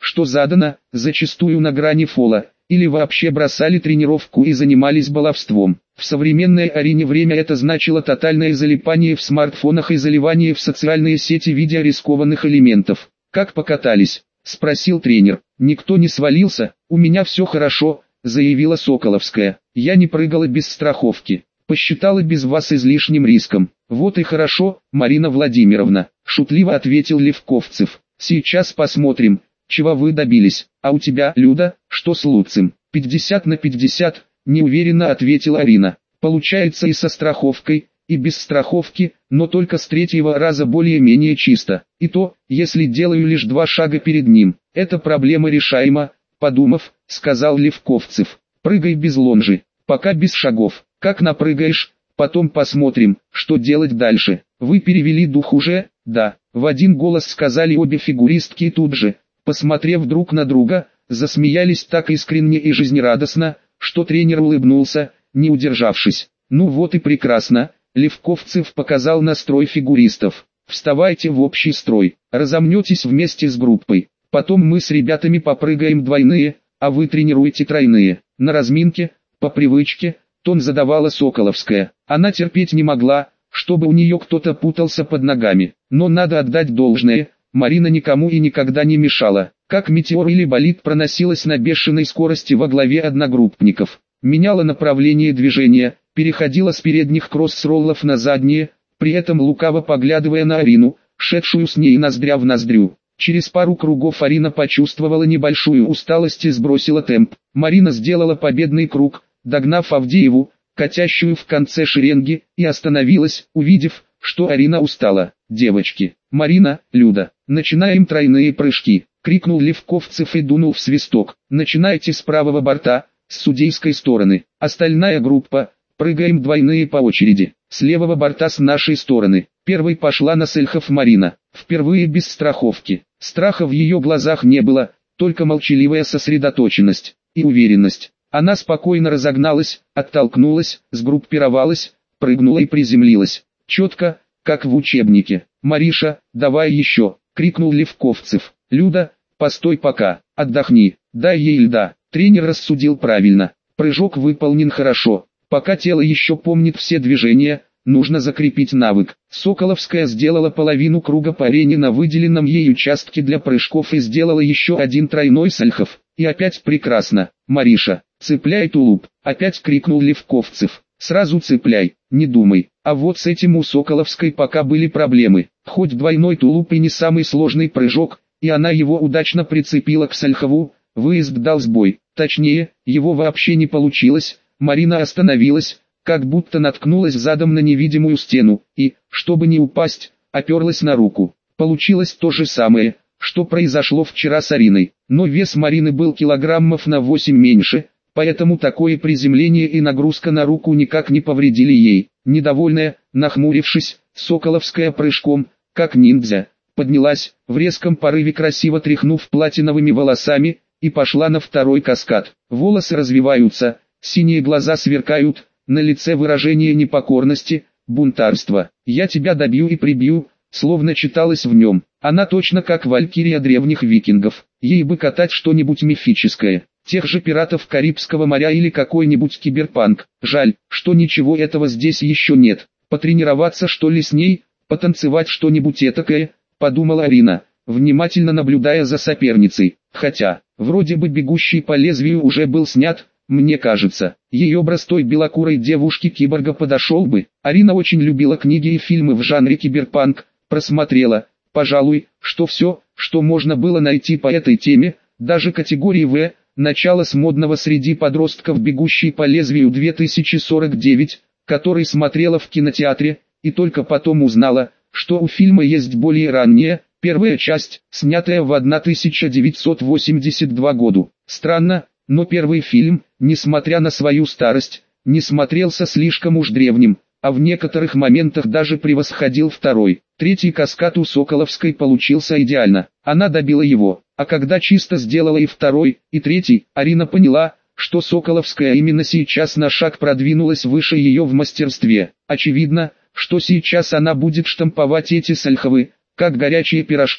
что задано, зачастую на грани фола, или вообще бросали тренировку и занимались баловством. В современной арене время это значило тотальное залипание в смартфонах и заливание в социальные сети видео рискованных элементов. «Как покатались?» – спросил тренер. «Никто не свалился, у меня все хорошо», – заявила Соколовская. «Я не прыгала без страховки. Посчитала без вас излишним риском». «Вот и хорошо, Марина Владимировна», – шутливо ответил Левковцев. «Сейчас посмотрим, чего вы добились. А у тебя, Люда, что с Луцем?» «пятьдесят на пятьдесят», – неуверенно ответила Арина. «Получается и со страховкой, и без страховки, но только с третьего раза более-менее чисто. И то, если делаю лишь два шага перед ним. Эта проблема решаема», – подумав, сказал Левковцев. «Прыгай без лонжи, пока без шагов. Как напрыгаешь, потом посмотрим, что делать дальше». «Вы перевели дух уже?» «Да», – в один голос сказали обе фигуристки и тут же, посмотрев друг на друга, засмеялись так искренне и жизнерадостно, что тренер улыбнулся, не удержавшись. «Ну вот и прекрасно», – Левковцев показал настрой фигуристов. «Вставайте в общий строй, разомнетесь вместе с группой. Потом мы с ребятами попрыгаем двойные, а вы тренируете тройные. На разминке, по привычке», – тон задавала Соколовская. Она терпеть не могла, чтобы у нее кто-то путался под ногами. Но надо отдать должное, Марина никому и никогда не мешала. Как метеор или болид проносилась на бешеной скорости во главе одногруппников. Меняла направление движения, переходила с передних кросс-роллов на задние, при этом лукаво поглядывая на Арину, шедшую с ней ноздря в ноздрю. Через пару кругов Арина почувствовала небольшую усталость и сбросила темп. Марина сделала победный круг, догнав Авдееву, катящую в конце шеренги, и остановилась, увидев, что Арина устала. «Девочки, Марина, Люда, начинаем тройные прыжки», — крикнул Левковцев и дунул в свисток. «Начинайте с правого борта, с судейской стороны. Остальная группа, прыгаем двойные по очереди. С левого борта с нашей стороны». Первой пошла на Сельхов Марина, впервые без страховки. Страха в ее глазах не было, только молчаливая сосредоточенность и уверенность. Она спокойно разогналась, оттолкнулась, сгруппировалась, прыгнула и приземлилась. Четко, как в учебнике. «Мариша, давай еще!» — крикнул Левковцев. «Люда, постой пока, отдохни, дай ей льда». Тренер рассудил правильно. Прыжок выполнен хорошо. Пока тело еще помнит все движения, нужно закрепить навык. Соколовская сделала половину круга по арене на выделенном ей участке для прыжков и сделала еще один тройной сальхов. И опять прекрасно. «Мариша, цепляй тулуп!» — опять крикнул Левковцев. «Сразу цепляй, не думай». А вот с этим у Соколовской пока были проблемы. Хоть двойной тулуп и не самый сложный прыжок, и она его удачно прицепила к сальхову, выезд дал сбой. Точнее, его вообще не получилось. Марина остановилась, как будто наткнулась задом на невидимую стену, и, чтобы не упасть, оперлась на руку. Получилось то же самое, что произошло вчера с Ариной, но вес Марины был килограммов на восемь меньше, поэтому такое приземление и нагрузка на руку никак не повредили ей. Недовольная, нахмурившись, Соколовская прыжком, как ниндзя, поднялась, в резком порыве красиво тряхнув платиновыми волосами, и пошла на второй каскад. Волосы развиваются, синие глаза сверкают, на лице выражение непокорности, бунтарства. «Я тебя добью и прибью», словно читалось в нем. Она точно как валькирия древних викингов. Ей бы катать что-нибудь мифическое, тех же пиратов Карибского моря или какой-нибудь киберпанк. Жаль, что ничего этого здесь еще нет. Потренироваться что ли с ней, потанцевать что-нибудь этакое, подумала Арина, внимательно наблюдая за соперницей. Хотя, вроде бы «Бегущий по лезвию» уже был снят, мне кажется. Ей образ той белокурой девушки-киборга подошел бы. Арина очень любила книги и фильмы в жанре киберпанк, просмотрела, пожалуй, что все, что можно было найти по этой теме, даже категории В, начало с модного среди подростков «Бегущий по лезвию две тысячи сорок девять», который смотрела в кинотеатре, и только потом узнала, что у фильма есть более ранняя, первая часть, снятая в тысяча девятьсот восемьдесят втором году. Странно, но первый фильм, несмотря на свою старость, не смотрелся слишком уж древним, а в некоторых моментах даже превосходил второй. Третий каскад у Соколовской получился идеально, она добила его, а когда чисто сделала и второй, и третий, Арина поняла, что Соколовская именно сейчас на шаг продвинулась выше ее в мастерстве. Очевидно, что сейчас она будет штамповать эти сальховы, как горячие пирожки,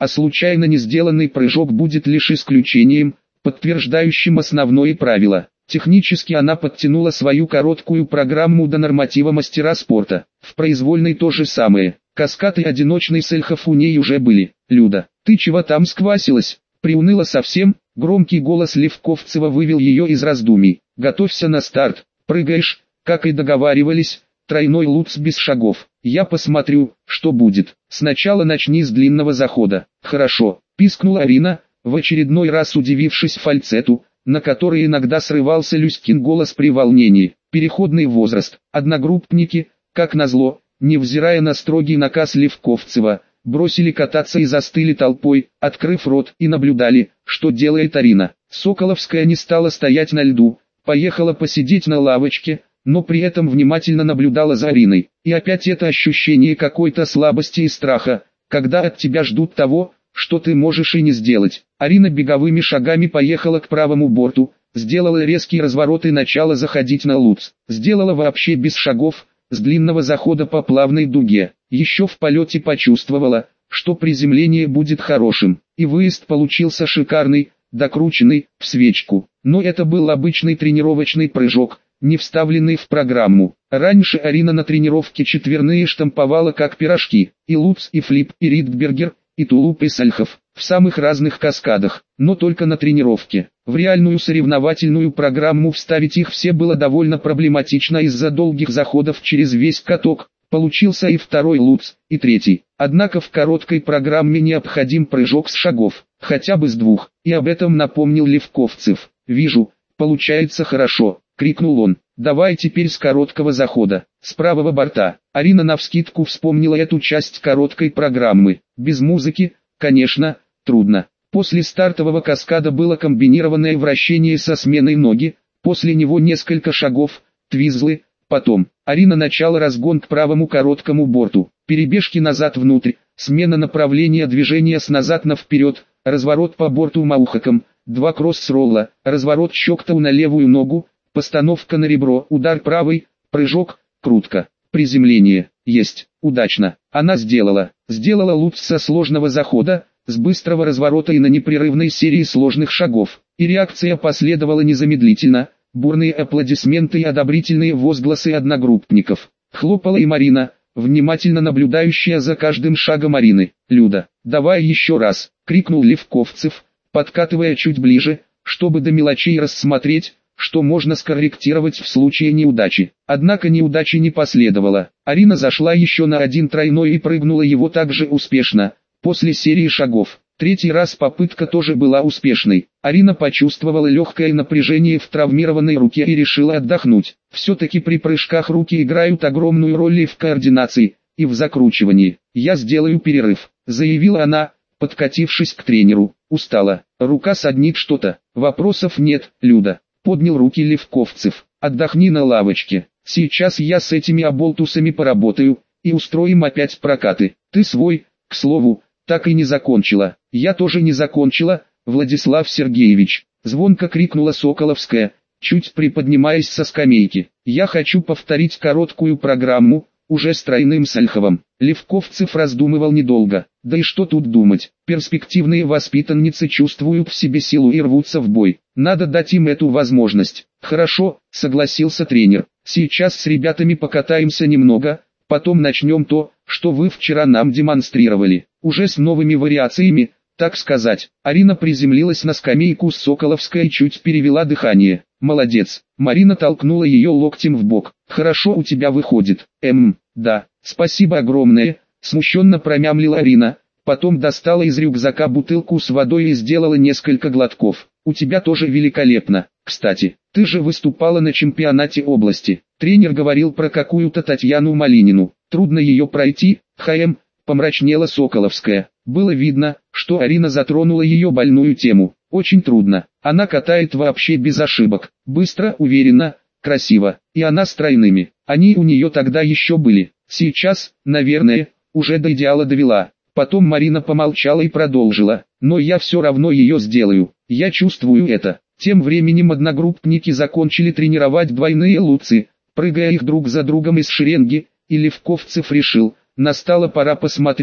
а случайно не сделанный прыжок будет лишь исключением, подтверждающим основное правило. Технически она подтянула свою короткую программу до норматива мастера спорта. В произвольной то же самое. Каскад и одиночный сельхов у ней уже были. «Люда, ты чего там сквасилась?» Приуныла совсем, громкий голос Левковцева вывел ее из раздумий. «Готовься на старт, прыгаешь, как и договаривались, тройной луц без шагов. Я посмотрю, что будет. Сначала начни с длинного захода». «Хорошо», пискнула Арина, в очередной раз удивившись фальцету, на который иногда срывался Люськин голос при волнении. Переходный возраст. Одногруппники, как назло, невзирая на строгий наказ Левковцева, бросили кататься и застыли толпой, открыв рот, и наблюдали, что делает Арина. Соколовская не стала стоять на льду, поехала посидеть на лавочке, но при этом внимательно наблюдала за Ариной. И опять это ощущение какой-то слабости и страха, когда от тебя ждут того, что ты можешь и не сделать. Арина беговыми шагами поехала к правому борту, сделала резкий разворот и начала заходить на луц. Сделала вообще без шагов, с длинного захода по плавной дуге. Еще в полете почувствовала, что приземление будет хорошим, и выезд получился шикарный, докрученный, в свечку. Но это был обычный тренировочный прыжок, не вставленный в программу. Раньше Арина на тренировке четверные штамповала как пирожки, и луц, и флип, и ридбергер, и тулуп, и сальхов, в самых разных каскадах, но только на тренировке. В реальную соревновательную программу вставить их все было довольно проблематично из-за долгих заходов через весь каток. Получился и второй луц, и третий. Однако в короткой программе необходим прыжок с шагов, хотя бы с двух, и об этом напомнил Левковцев. «Вижу, получается хорошо», — крикнул он. «Давай теперь с короткого захода, с правого борта». Арина навскидку вспомнила эту часть короткой программы. Без музыки, конечно, трудно. После стартового каскада было комбинированное вращение со сменой ноги, после него несколько шагов, твизлы, потом. Арина начала разгон к правому короткому борту, перебежки назад внутрь, смена направления движения с назад на вперед, разворот по борту маухаком, два кросс-ролла, разворот щоктау на левую ногу, постановка на ребро, удар правый, прыжок, крутка, приземление, есть, удачно. Она сделала, сделала луц со сложного захода, с быстрого разворота и на непрерывной серии сложных шагов, и реакция последовала незамедлительно. Бурные аплодисменты и одобрительные возгласы одногруппников. Хлопала и Марина, внимательно наблюдающая за каждым шагом Арины. «Люда, давай еще раз!» — крикнул Левковцев, подкатывая чуть ближе, чтобы до мелочей рассмотреть, что можно скорректировать в случае неудачи. Однако неудачи не последовало. Арина зашла еще на один тройной и прыгнула его также успешно, после серии шагов. Третий раз попытка тоже была успешной. Арина почувствовала легкое напряжение в травмированной руке и решила отдохнуть. Все-таки при прыжках руки играют огромную роль и в координации, и в закручивании. «Я сделаю перерыв», — заявила она, подкатившись к тренеру. «Устала, рука саднит что-то». «Вопросов нет, Люда», — поднял руки Левковцев. «Отдохни на лавочке. Сейчас я с этими оболтусами поработаю, и устроим опять прокаты. Ты свой, к слову, так и не закончила». «Я тоже не закончила, Владислав Сергеевич», — звонко крикнула Соколовская, чуть приподнимаясь со скамейки. «Я хочу повторить короткую программу, уже с тройным сальховым». Левковцев раздумывал недолго. Да и что тут думать, перспективные воспитанницы чувствуют в себе силу и рвутся в бой. Надо дать им эту возможность. «Хорошо», — согласился тренер. «Сейчас с ребятами покатаемся немного, потом начнем то, что вы вчера нам демонстрировали, уже с новыми вариациями, так сказать». Арина приземлилась на скамейку с Соколовской и чуть перевела дыхание. «Молодец». Марина толкнула ее локтем в бок. «Хорошо у тебя выходит». «Эм, да, спасибо огромное», — смущенно промямлила Арина. Потом достала из рюкзака бутылку с водой и сделала несколько глотков. «У тебя тоже великолепно. Кстати, ты же выступала на чемпионате области». Тренер говорил про какую-то Татьяну Малинину. «Трудно ее пройти, ХМ», — помрачнела Соколовская. Было видно, что Арина затронула ее больную тему. «Очень трудно. Она катает вообще без ошибок. Быстро, уверенно, красиво. И она с тройными. Они у нее тогда еще были. Сейчас, наверное, уже до идеала довела». Потом Марина помолчала и продолжила. «Но я все равно ее сделаю. Я чувствую это». Тем временем одногруппники закончили тренировать двойные луцы, прыгая их друг за другом из шеренги, и Левковцев решил, настала пора посмотреть,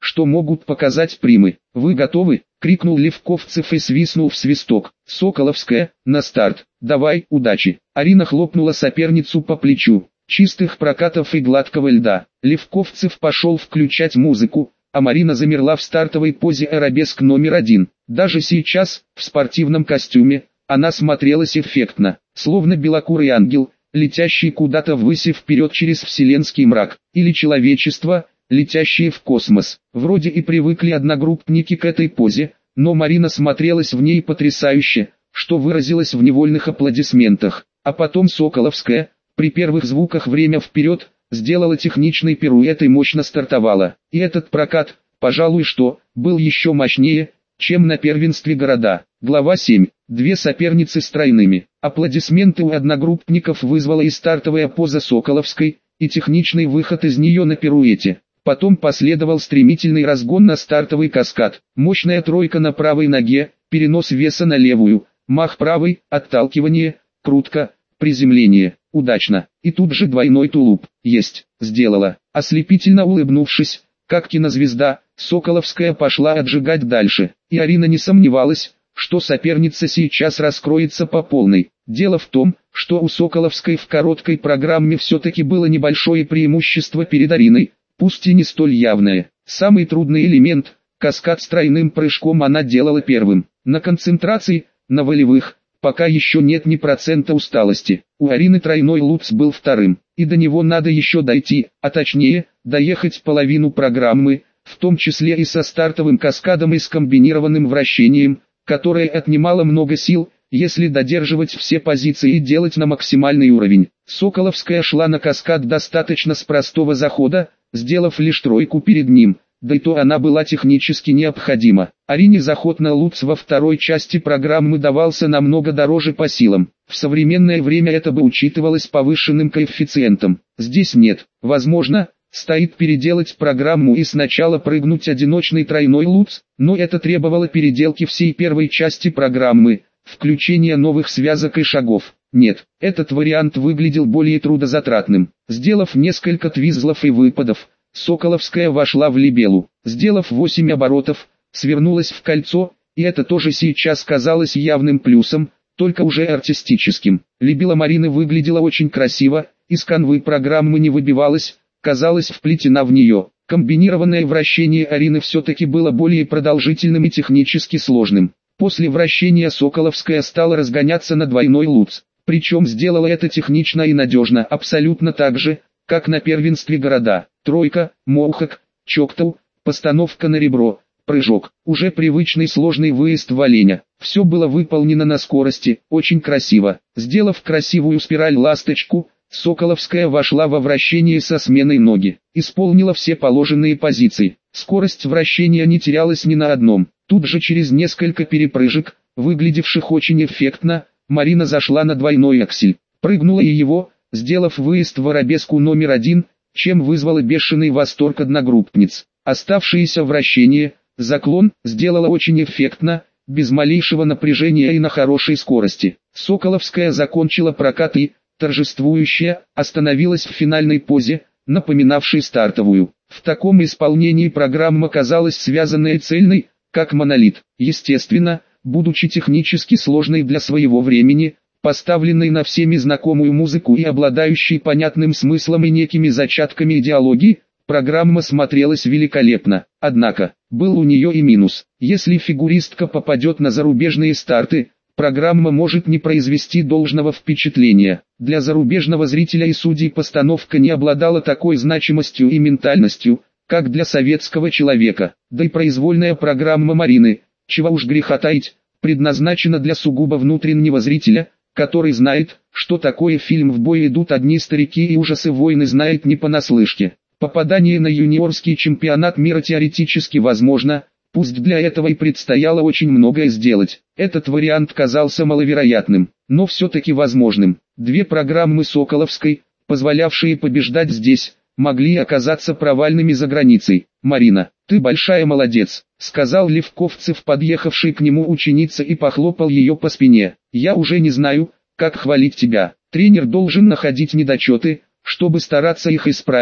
что могут показать примы. «Вы готовы?» — крикнул Левковцев и свистнул в свисток. «Соколовская, на старт! Давай, удачи!» Арина хлопнула соперницу по плечу. Чистых прокатов и гладкого льда. Левковцев пошел включать музыку, а Марина замерла в стартовой позе арабеск номер один. Даже сейчас, в спортивном костюме, она смотрелась эффектно, словно белокурый ангел, летящий куда-то ввысь и вперед через вселенский мрак, или человечество, летящее в космос. Вроде и привыкли одногруппники к этой позе, но Марина смотрелась в ней потрясающе, что выразилось в невольных аплодисментах. А потом Соколовская, при первых звуках «Время вперед», сделала техничный пируэт и мощно стартовала. И этот прокат, пожалуй, что, был еще мощнее, чем на первенстве города. Глава семь. Две соперницы с тройными. Аплодисменты у одногруппников вызвала и стартовая поза Соколовской, и техничный выход из нее на пируэте. Потом последовал стремительный разгон на стартовый каскад. Мощная тройка на правой ноге, перенос веса на левую, мах правой, отталкивание, крутка, приземление. Удачно. И тут же двойной тулуп. Есть. Сделала. Ослепительно улыбнувшись, как кинозвезда, Соколовская пошла отжигать дальше. И Арина не сомневалась, что соперница сейчас раскроется по полной. Дело в том, что у Соколовской в короткой программе все-таки было небольшое преимущество перед Ариной, пусть и не столь явное. Самый трудный элемент, каскад с тройным прыжком, она делала первым. На концентрации, на волевых, пока еще нет ни процента усталости. У Арины тройной луц был вторым, и до него надо еще дойти, а точнее, доехать половину программы, в том числе и со стартовым каскадом и с комбинированным вращением, которое отнимало много сил, если додерживать все позиции и делать на максимальный уровень. Соколовская шла на каскад достаточно с простого захода, сделав лишь тройку перед ним, да и то она была технически необходима. Арине заход на луц во второй части программы давался намного дороже по силам. В современное время это бы учитывалось повышенным коэффициентом. Здесь нет. Возможно, стоит переделать программу и сначала прыгнуть одиночный тройной луц, но это требовало переделки всей первой части программы, включения новых связок и шагов. Нет, этот вариант выглядел более трудозатратным. Сделав несколько твизлов и выпадов, Соколовская вошла в либелу. Сделав восемь оборотов, свернулась в кольцо, и это тоже сейчас казалось явным плюсом, только уже артистическим. Либела Марины выглядела очень красиво, из канвы программы не выбивалась, казалось вплетена в нее. Комбинированное вращение Арины все-таки было более продолжительным и технически сложным. После вращения Соколовская стала разгоняться на двойной луц, причем сделала это технично и надежно, абсолютно так же, как на первенстве города. Тройка, молхак, чоктал, постановка на ребро, прыжок, уже привычный сложный выезд в оленя. Все было выполнено на скорости, очень красиво. Сделав красивую спираль-ласточку, Соколовская вошла во вращение со сменой ноги, исполнила все положенные позиции. Скорость вращения не терялась ни на одном. Тут же через несколько перепрыжек, выглядевших очень эффектно, Марина зашла на двойной аксель, прыгнула и его, сделав выезд в арабеску номер один, чем вызвала бешеный восторг одногруппниц. Оставшееся вращение, заклон, сделала очень эффектно, без малейшего напряжения и на хорошей скорости. Соколовская закончила прокат и, торжествующая, остановилась в финальной позе, напоминавшей стартовую. В таком исполнении программа казалась связанной и цельной, как монолит. Естественно, будучи технически сложной для своего времени, поставленной на всеми знакомую музыку и обладающей понятным смыслом и некими зачатками идеологии, программа смотрелась великолепно. Однако, был у нее и минус. Если фигуристка попадет на зарубежные старты, программа может не произвести должного впечатления. Для зарубежного зрителя и судей постановка не обладала такой значимостью и ментальностью, как для советского человека. Да и произвольная программа Марины, чего уж греха таить, предназначена для сугубо внутреннего зрителя, который знает, что такое фильм «В бой идут одни старики» и ужасы войны знает не понаслышке. Попадание на юниорский чемпионат мира теоретически возможно, пусть для этого и предстояло очень многое сделать. Этот вариант казался маловероятным, но все-таки возможным. Две программы Соколовской, позволявшие побеждать здесь, могли оказаться провальными за границей. «Марина, ты большая молодец», — сказал Левковцев, подъехавший к нему ученица, и похлопал ее по спине. «Я уже не знаю, как хвалить тебя. Тренер должен находить недочеты, чтобы стараться их исправить,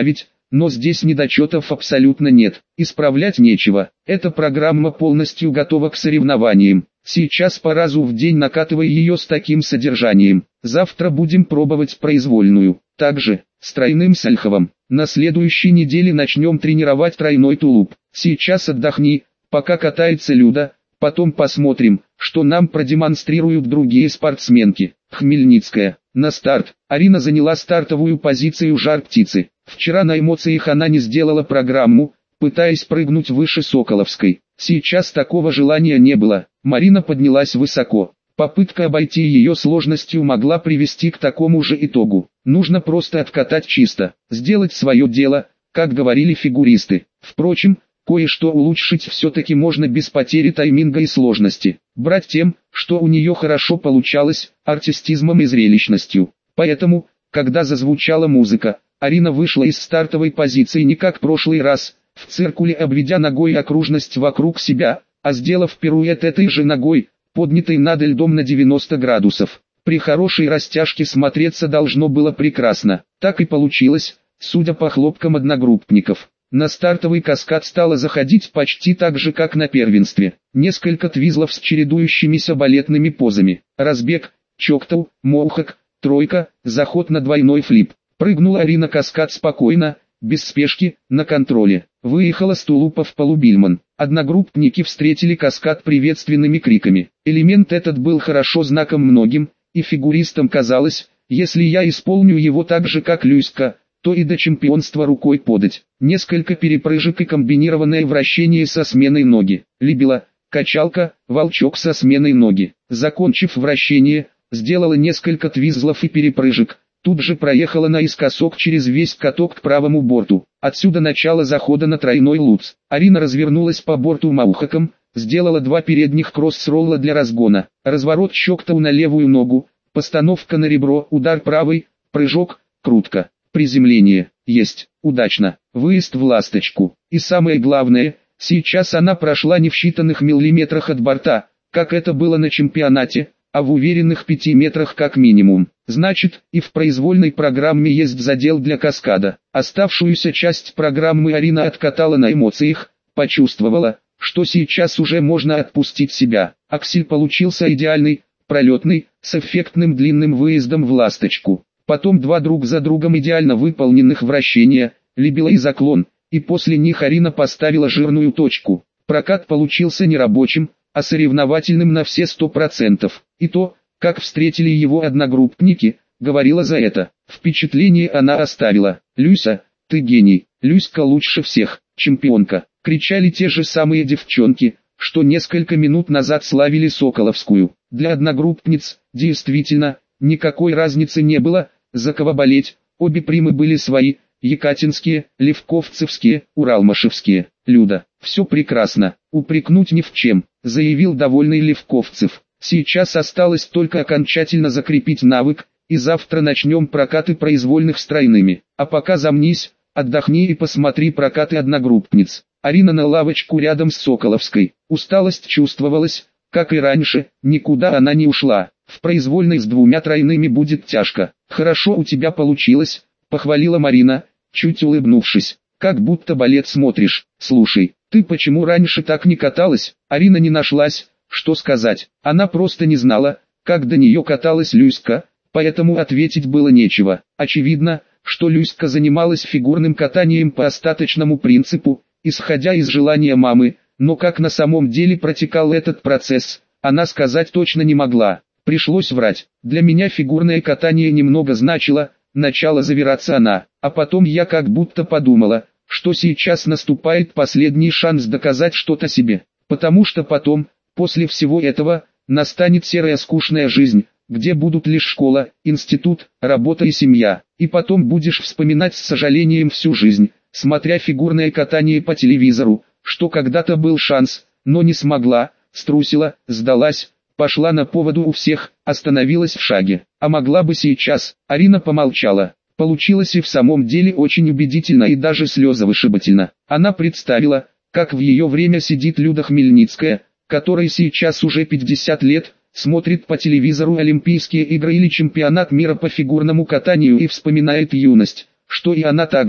но здесь недочетов абсолютно нет, исправлять нечего. Эта программа полностью готова к соревнованиям. Сейчас по разу в день накатывай ее с таким содержанием. Завтра будем пробовать произвольную. Также, с тройным сальховом. На следующей неделе начнем тренировать тройной тулуп. Сейчас отдохни, пока катается Люда, потом посмотрим, что нам продемонстрируют другие спортсменки. Хмельницкая. На старт. Арина заняла стартовую позицию жар-птицы. Вчера на эмоциях она не сделала программу, пытаясь прыгнуть выше Соколовской. Сейчас такого желания не было. Марина поднялась высоко. Попытка обойти ее сложностью могла привести к такому же итогу. Нужно просто откатать чисто, сделать свое дело, как говорили фигуристы. Впрочем, кое-что улучшить все-таки можно без потери тайминга и сложности. Брать тем, что у нее хорошо получалось, артистизмом и зрелищностью. Поэтому, когда зазвучала музыка, Арина вышла из стартовой позиции не как в прошлый раз, в циркуле обведя ногой окружность вокруг себя, а сделав пируэт этой же ногой, поднятой над льдом на девяносто градусов. При хорошей растяжке смотреться должно было прекрасно. Так и получилось, судя по хлопкам одногруппников. На стартовый каскад стало заходить почти так же, как на первенстве. Несколько твизлов с чередующимися балетными позами. Разбег, чоктау, моухак, тройка, заход на двойной флип. Прыгнула Арина каскад спокойно, без спешки, на контроле. Выехала с тулупа в полубильман. Одногруппники встретили каскад приветственными криками. Элемент этот был хорошо знаком многим, и фигуристам казалось, если я исполню его так же, как Люська, то и до чемпионства рукой подать. Несколько перепрыжек и комбинированное вращение со сменой ноги. Либела, качалка, волчок со сменой ноги. Закончив вращение, сделала несколько твизлов и перепрыжек. Тут же проехала наискосок через весь каток к правому борту. Отсюда начало захода на тройной луц. Арина развернулась по борту маухаком, сделала два передних кросс-ролла для разгона. Разворот щоктау на левую ногу, постановка на ребро, удар правой, прыжок, крутка. Приземление. Есть. Удачно. Выезд в ласточку. И самое главное, сейчас она прошла не в считанных миллиметрах от борта, как это было на чемпионате, а в уверенных пяти метрах как минимум. Значит, и в произвольной программе есть задел для каскада. Оставшуюся часть программы Арина откатала на эмоциях, почувствовала, что сейчас уже можно отпустить себя. Аксель получился идеальный, пролетный, с эффектным длинным выездом в ласточку. Потом два друг за другом идеально выполненных вращения, либела и заклон, и после них Арина поставила жирную точку. Прокат получился не рабочим, а соревновательным на все сто процентов. И то, как встретили его одногруппники, говорила за это. Впечатление она оставила. «Люся, ты гений, Люська лучше всех, чемпионка», кричали те же самые девчонки, что несколько минут назад славили Соколовскую. Для одногруппниц, действительно, никакой разницы не было, за кого болеть, обе примы были свои, Екатинские, Левковцевские, Уралмашевские. «Люда, все прекрасно, упрекнуть ни в чем», заявил довольный Левковцев. «Сейчас осталось только окончательно закрепить навык, и завтра начнем прокаты произвольных с тройными. А пока замнись, отдохни и посмотри прокаты одногруппниц». Арина на лавочку рядом с Соколовской. Усталость чувствовалась, как и раньше, никуда она не ушла. В произвольной с двумя тройными будет тяжко. «Хорошо у тебя получилось», похвалила Марина, чуть улыбнувшись. «Как будто балет смотришь. Слушай, ты почему раньше так не каталась?» Арина не нашлась, что сказать. Она просто не знала, как до нее каталась Люська, поэтому ответить было нечего. Очевидно, что Люська занималась фигурным катанием по остаточному принципу, исходя из желания мамы, но как на самом деле протекал этот процесс, она сказать точно не могла. Пришлось врать. «Для меня фигурное катание немного значило», начала завираться она, а потом я как будто подумала, что сейчас наступает последний шанс доказать что-то себе, потому что потом, после всего этого, настанет серая скучная жизнь, где будут лишь школа, институт, работа и семья, и потом будешь вспоминать с сожалением всю жизнь, смотря фигурное катание по телевизору, что когда-то был шанс, но не смогла, струсила, сдалась, пошла на поводу у всех, остановилась в шаге, а могла бы сейчас». Арина помолчала. Получилось и в самом деле очень убедительно и даже слезовышибательно. Она представила, как в ее время сидит Люда Хмельницкая, которой сейчас уже пятьдесят лет, смотрит по телевизору Олимпийские игры или чемпионат мира по фигурному катанию и вспоминает юность, что и она также,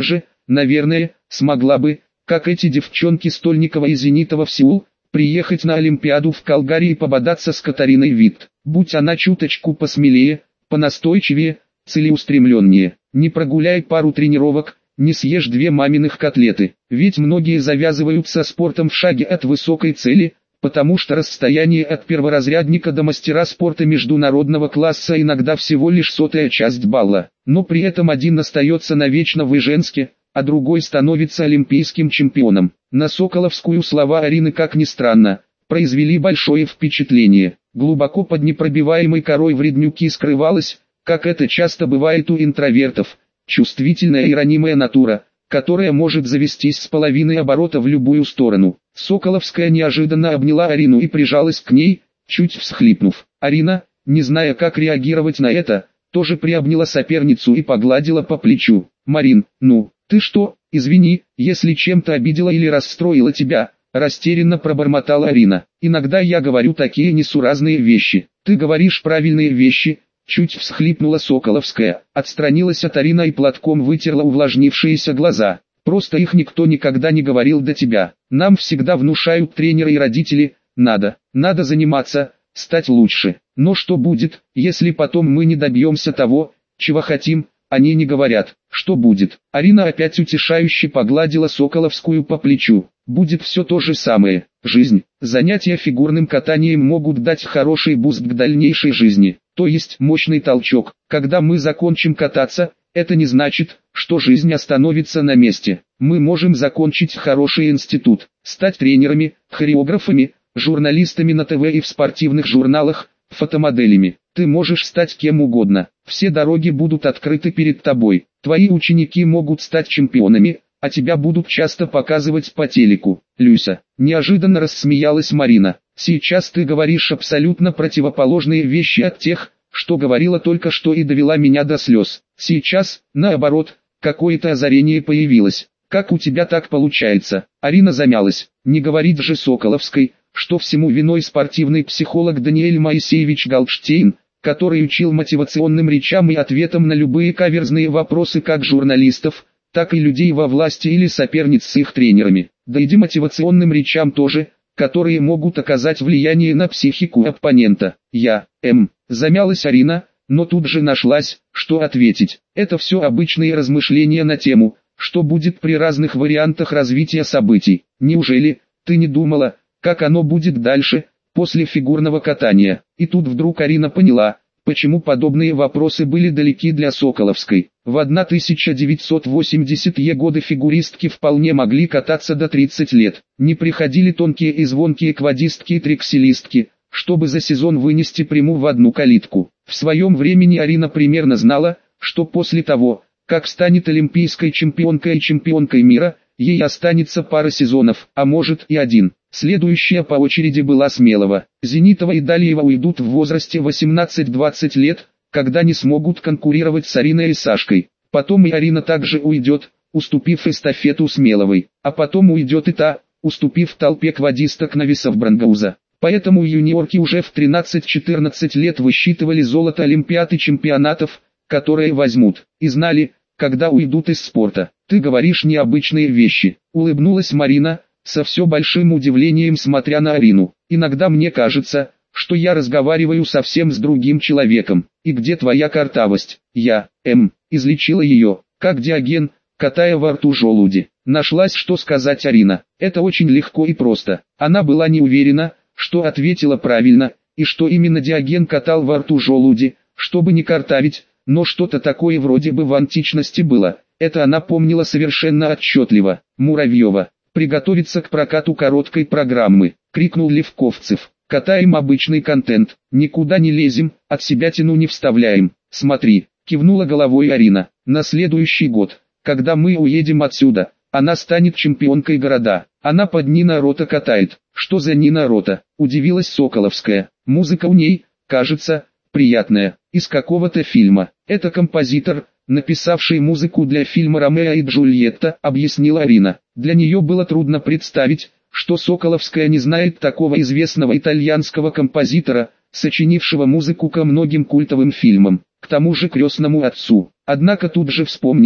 наверное, смогла бы, как эти девчонки Стольникова и Зенитова в Сеул, приехать на Олимпиаду в Калгари и пободаться с Катариной Витт. Будь она чуточку посмелее, понастойчивее, целеустремленнее. Не прогуляй пару тренировок, не съешь две маминых котлеты. Ведь многие завязывают со спортом в шаге от высокой цели, потому что расстояние от перворазрядника до мастера спорта международного класса иногда всего лишь сотая часть балла. Но при этом один остается навечно в Ижевске, а другой становится олимпийским чемпионом. На Соколовскую слова Арины, как ни странно, произвели большое впечатление. Глубоко под непробиваемой корой вреднюки скрывалась, как это часто бывает у интровертов, чувствительная и ранимая натура, которая может завестись с половины оборота в любую сторону. Соколовская неожиданно обняла Арину и прижалась к ней, чуть всхлипнув. Арина, не зная, как реагировать на это, тоже приобняла соперницу и погладила по плечу. «Марин, ну, ты что, извини, если чем-то обидела или расстроила тебя», растерянно пробормотала Арина. «Иногда я говорю такие несуразные вещи». «Ты говоришь правильные вещи», чуть всхлипнула Соколовская, отстранилась от Арины и платком вытерла увлажнившиеся глаза. «Просто их никто никогда не говорил до тебя. Нам всегда внушают тренеры и родители, надо, надо заниматься, стать лучше. Но что будет, если потом мы не добьемся того, чего хотим?» Они не говорят, что будет. Арина опять утешающе погладила Соколовскую по плечу. Будет все то же самое. Жизнь. Занятия фигурным катанием могут дать хороший буст к дальнейшей жизни. То есть мощный толчок. Когда мы закончим кататься, это не значит, что жизнь остановится на месте. Мы можем закончить хороший институт, стать тренерами, хореографами, журналистами на ТВ и в спортивных журналах, фотомоделями. Ты можешь стать кем угодно. Все дороги будут открыты перед тобой. Твои ученики могут стать чемпионами, а тебя будут часто показывать по телеку. Люся, неожиданно рассмеялась Марина. Сейчас ты говоришь абсолютно противоположные вещи от тех, что говорила только что и довела меня до слез. Сейчас, наоборот, какое-то озарение появилось. Как у тебя так получается? Арина замялась. Не говорить же Соколовской, что всему виной спортивный психолог Даниэль Моисеевич Голдштейн, который учил мотивационным речам и ответам на любые каверзные вопросы как журналистов, так и людей во власти или соперниц с их тренерами. Да и демотивационным речам тоже, которые могут оказать влияние на психику оппонента. Я, М. Замялась Арина, но тут же нашлась, что ответить. Это все обычные размышления на тему, что будет при разных вариантах развития событий. Неужели, ты не думала, как оно будет дальше, после фигурного катания? И тут вдруг Арина поняла, почему подобные вопросы были далеки для Соколовской. В тысяча девятьсот восьмидесятые годы фигуристки вполне могли кататься до тридцати лет. Не приходили тонкие и звонкие квадистки и трикселистки, чтобы за сезон вынести приму в одну калитку. В своем времени Арина примерно знала, что после того, как станет олимпийской чемпионкой и чемпионкой мира, ей останется пара сезонов, а может и один. Следующая по очереди была Смелова. Зенитова и Далиева уйдут в возрасте восемнадцать-двадцать лет, когда не смогут конкурировать с Ариной и Сашкой. Потом и Арина также уйдет, уступив эстафету Смеловой. А потом уйдет и та, уступив толпе квадисток Новисов Брангауза. Поэтому юниорки уже в тринадцать-четырнадцать лет высчитывали золото олимпиад и чемпионатов, которые возьмут, и знали, когда уйдут из спорта. «Ты говоришь необычные вещи», — улыбнулась Марина, со все большим удивлением смотря на Арину. «Иногда мне кажется, что я разговариваю совсем с другим человеком. И где твоя картавость?» «Я, М, излечила ее, как Диоген, катая во рту желуди». Нашлась, что сказать Арина. Это очень легко и просто. Она была не уверена, что ответила правильно, и что именно Диоген катал во рту желуди, чтобы не картавить, но что-то такое вроде бы в античности было. Это она помнила совершенно отчетливо. «Муравьева, приготовиться к прокату короткой программы», — крикнул Левковцев. «Катаем обычный контент, никуда не лезем, от себя тяну не вставляем. Смотри», — кивнула головой Арина. «На следующий год, когда мы уедем отсюда, она станет чемпионкой города. Она под Нина Рота катает». «Что за Нина Рота?» — удивилась Соколовская. «Музыка у ней, кажется, приятная, из какого-то фильма. Это композитор, написавший музыку для фильма «Ромео и Джульетта», — объяснила Арина. Для нее было трудно представить, что Соколовская не знает такого известного итальянского композитора, сочинившего музыку ко многим культовым фильмам, к тому же «Крестному отцу». Однако тут же вспомнила,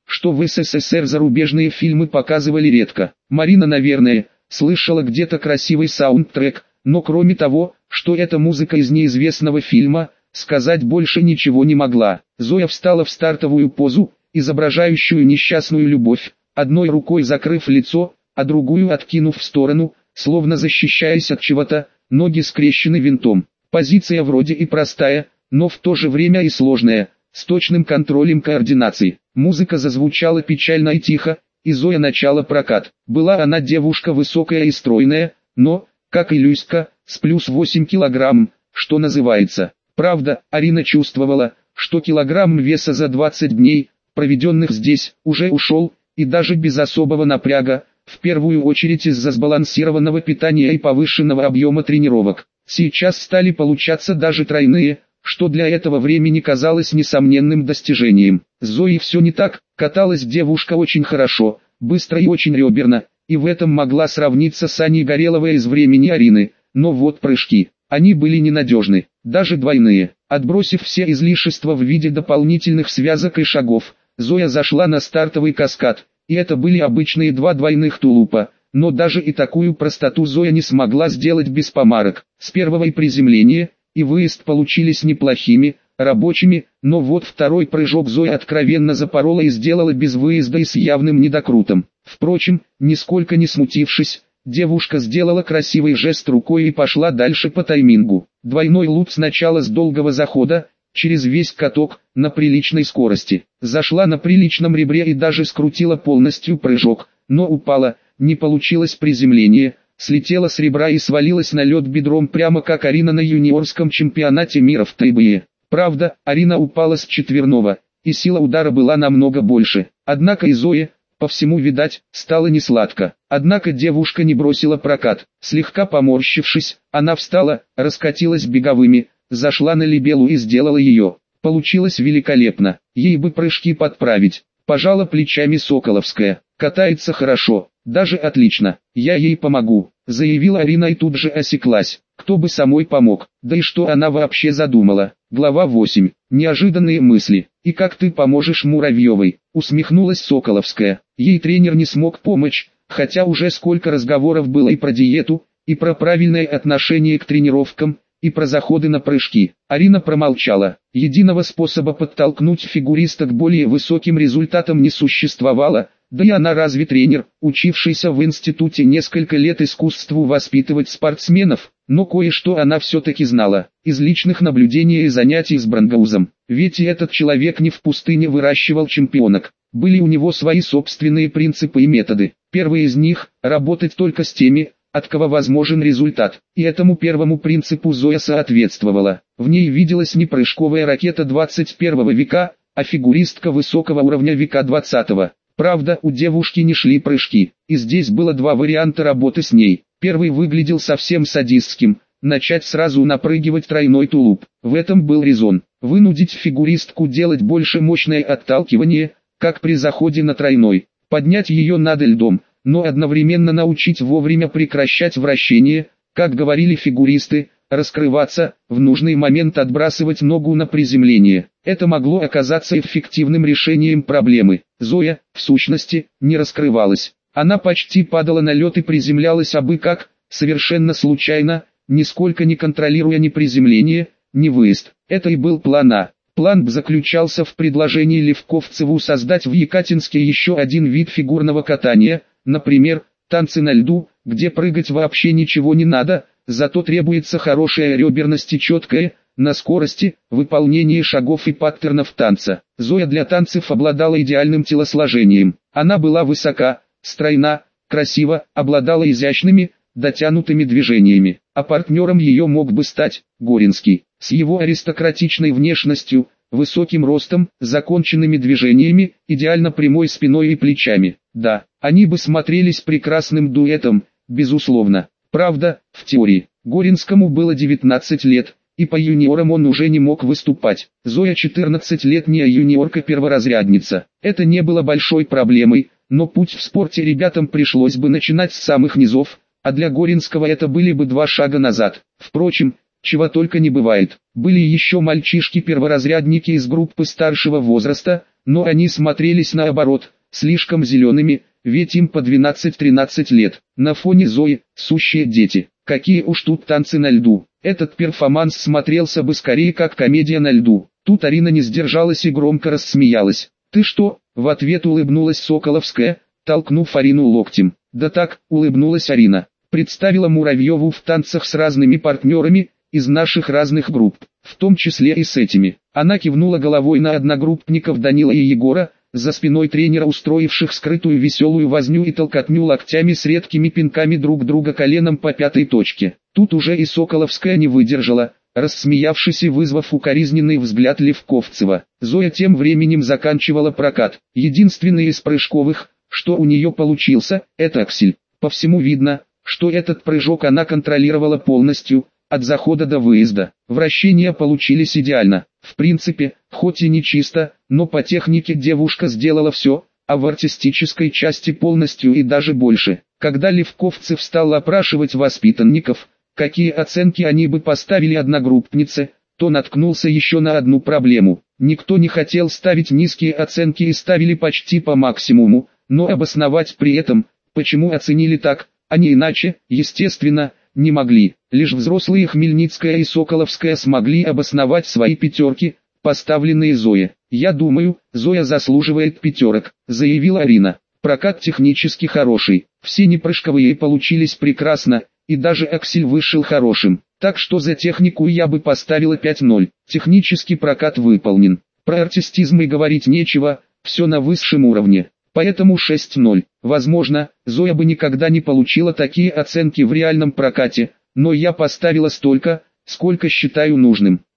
что в СССР зарубежные фильмы показывали редко. Марина, наверное, слышала где-то красивый саундтрек, но кроме того, что это музыка из неизвестного фильма, сказать больше ничего не могла. Зоя встала в стартовую позу, изображающую несчастную любовь, одной рукой закрыв лицо, а другую откинув в сторону, словно защищаясь от чего-то, ноги скрещены винтом. Позиция вроде и простая, но в то же время и сложная, с точным контролем координации. Музыка зазвучала печально и тихо, и Зоя начала прокат. Была она девушка высокая и стройная, но, как и Люська, с плюс восемь килограмм, что называется. Правда, Арина чувствовала, что килограмм веса за двадцать дней, проведенных здесь, уже ушел, и даже без особого напряга, в первую очередь из-за сбалансированного питания и повышенного объема тренировок. Сейчас стали получаться даже тройные, что для этого времени казалось несомненным достижением. С Зоей все не так, каталась девушка очень хорошо, быстро и очень реберно, и в этом могла сравниться с Аней Гореловой из времени Арины, но вот прыжки, они были ненадежны, даже двойные. Отбросив все излишества в виде дополнительных связок и шагов, Зоя зашла на стартовый каскад, и это были обычные два двойных тулупа, но даже и такую простоту Зоя не смогла сделать без помарок. С первого и приземления, и выезд получились неплохими, рабочими, но вот второй прыжок Зоя откровенно запорола и сделала без выезда и с явным недокрутом. Впрочем, нисколько не смутившись, девушка сделала красивый жест рукой и пошла дальше по таймингу. Двойной луп сначала с долгого захода, через весь каток, на приличной скорости. Зашла на приличном ребре и даже скрутила полностью прыжок, но упала, не получилось приземление, слетела с ребра и свалилась на лед бедром прямо как Арина на юниорском чемпионате мира в Тайбэе. Правда, Арина упала с четверного, и сила удара была намного больше. Однако и Зое, по всему видать, стало несладко. Однако девушка не бросила прокат. Слегка поморщившись, она встала, раскатилась беговыми, зашла на лебелу и сделала ее. Получилось великолепно. Ей бы прыжки подправить. Пожала плечами Соколовская. Катается хорошо, даже отлично. Я ей помогу, заявила Арина и тут же осеклась. Кто бы самой помог, да и что она вообще задумала. Глава восемь. Неожиданные мысли. И как ты поможешь Муравьевой? Усмехнулась Соколовская. Ей тренер не смог помочь, хотя уже сколько разговоров было и про диету, и про правильное отношение к тренировкам, и про заходы на прыжки. Арина промолчала. Единого способа подтолкнуть фигуриста к более высоким результатам не существовало, да и она разве тренер, учившийся в институте несколько лет искусству воспитывать спортсменов, но кое-что она все-таки знала, из личных наблюдений и занятий с Брангаузом. Ведь и этот человек не в пустыне выращивал чемпионок, были у него свои собственные принципы и методы. Первый из них – работать только с теми, от кого возможен результат, и этому первому принципу Зоя соответствовала. В ней виделась не прыжковая ракета двадцать первого века, а фигуристка высокого уровня века двадцатого. Правда, у девушки не шли прыжки, и здесь было два варианта работы с ней. Первый выглядел совсем садистским, начать сразу напрыгивать тройной тулуп. В этом был резон, вынудить фигуристку делать больше мощное отталкивание, как при заходе на тройной, поднять ее над льдом, но одновременно научить вовремя прекращать вращение, как говорили фигуристы, раскрываться, в нужный момент отбрасывать ногу на приземление. Это могло оказаться эффективным решением проблемы. Зоя, в сущности, не раскрывалась. Она почти падала на лед и приземлялась абы как, совершенно случайно, нисколько не контролируя ни приземление, ни выезд. Это и был план А. План Б заключался в предложении Левковцеву создать в Екатинске еще один вид фигурного катания, например, танцы на льду, где прыгать вообще ничего не надо, зато требуется хорошая реберность и четкое, на скорости, выполнение шагов и паттернов танца. Зоя для танцев обладала идеальным телосложением. Она была высока, стройна, красива, обладала изящными, дотянутыми движениями. А партнером ее мог бы стать Горинский. С его аристократичной внешностью, высоким ростом, законченными движениями, идеально прямой спиной и плечами. Да, они бы смотрелись прекрасным дуэтом, безусловно. Правда, в теории, Горинскому было девятнадцать лет, и по юниорам он уже не мог выступать. Зоя четырнадцать лет не юниорка-перворазрядница. Это не было большой проблемой, но путь в спорте ребятам пришлось бы начинать с самых низов, а для Горинского это были бы два шага назад. Впрочем, чего только не бывает. Были еще мальчишки-перворазрядники из группы старшего возраста, но они смотрелись наоборот, слишком зелеными, ведь им по двенадцать-тринадцать лет. На фоне Зои, сущие дети. Какие уж тут танцы на льду. Этот перформанс смотрелся бы скорее как комедия на льду. Тут Арина не сдержалась и громко рассмеялась. «Ты что?» — в ответ улыбнулась Соколовская, толкнув Арину локтем. «Да так», — улыбнулась Арина. Представила Муравьеву в танцах с разными партнерами, из наших разных групп, в том числе и с этими. Она кивнула головой на одногруппников Данила и Егора, за спиной тренера, устроивших скрытую веселую возню и толкотню локтями с редкими пинками друг друга коленом по пятой точке. Тут уже и Соколовская не выдержала, рассмеявшись и вызвав укоризненный взгляд Левковцева. Зоя тем временем заканчивала прокат. Единственный из прыжковых, что у нее получился, это аксель. По всему видно, что этот прыжок она контролировала полностью, от захода до выезда. Вращения получились идеально. В принципе, хоть и не чисто, но по технике девушка сделала все, а в артистической части полностью и даже больше. Когда Левковцев стал опрашивать воспитанников, какие оценки они бы поставили одногруппнице, то наткнулся еще на одну проблему. Никто не хотел ставить низкие оценки и ставили почти по максимуму, но обосновать при этом, почему оценили так, а не иначе, естественно, не могли. Лишь взрослые Хмельницкая и Соколовская смогли обосновать свои пятерки, поставленные Зое. «Я думаю, Зоя заслуживает пятерок», — заявила Арина. «Прокат технически хороший, все непрыжковые получились прекрасно, и даже аксель вышел хорошим, так что за технику я бы поставила пять ноль. Технический прокат выполнен. Про артистизм и говорить нечего, все на высшем уровне. Поэтому шесть ноль. Возможно, Зоя бы никогда не получила такие оценки в реальном прокате, но я поставила столько, сколько считаю нужным.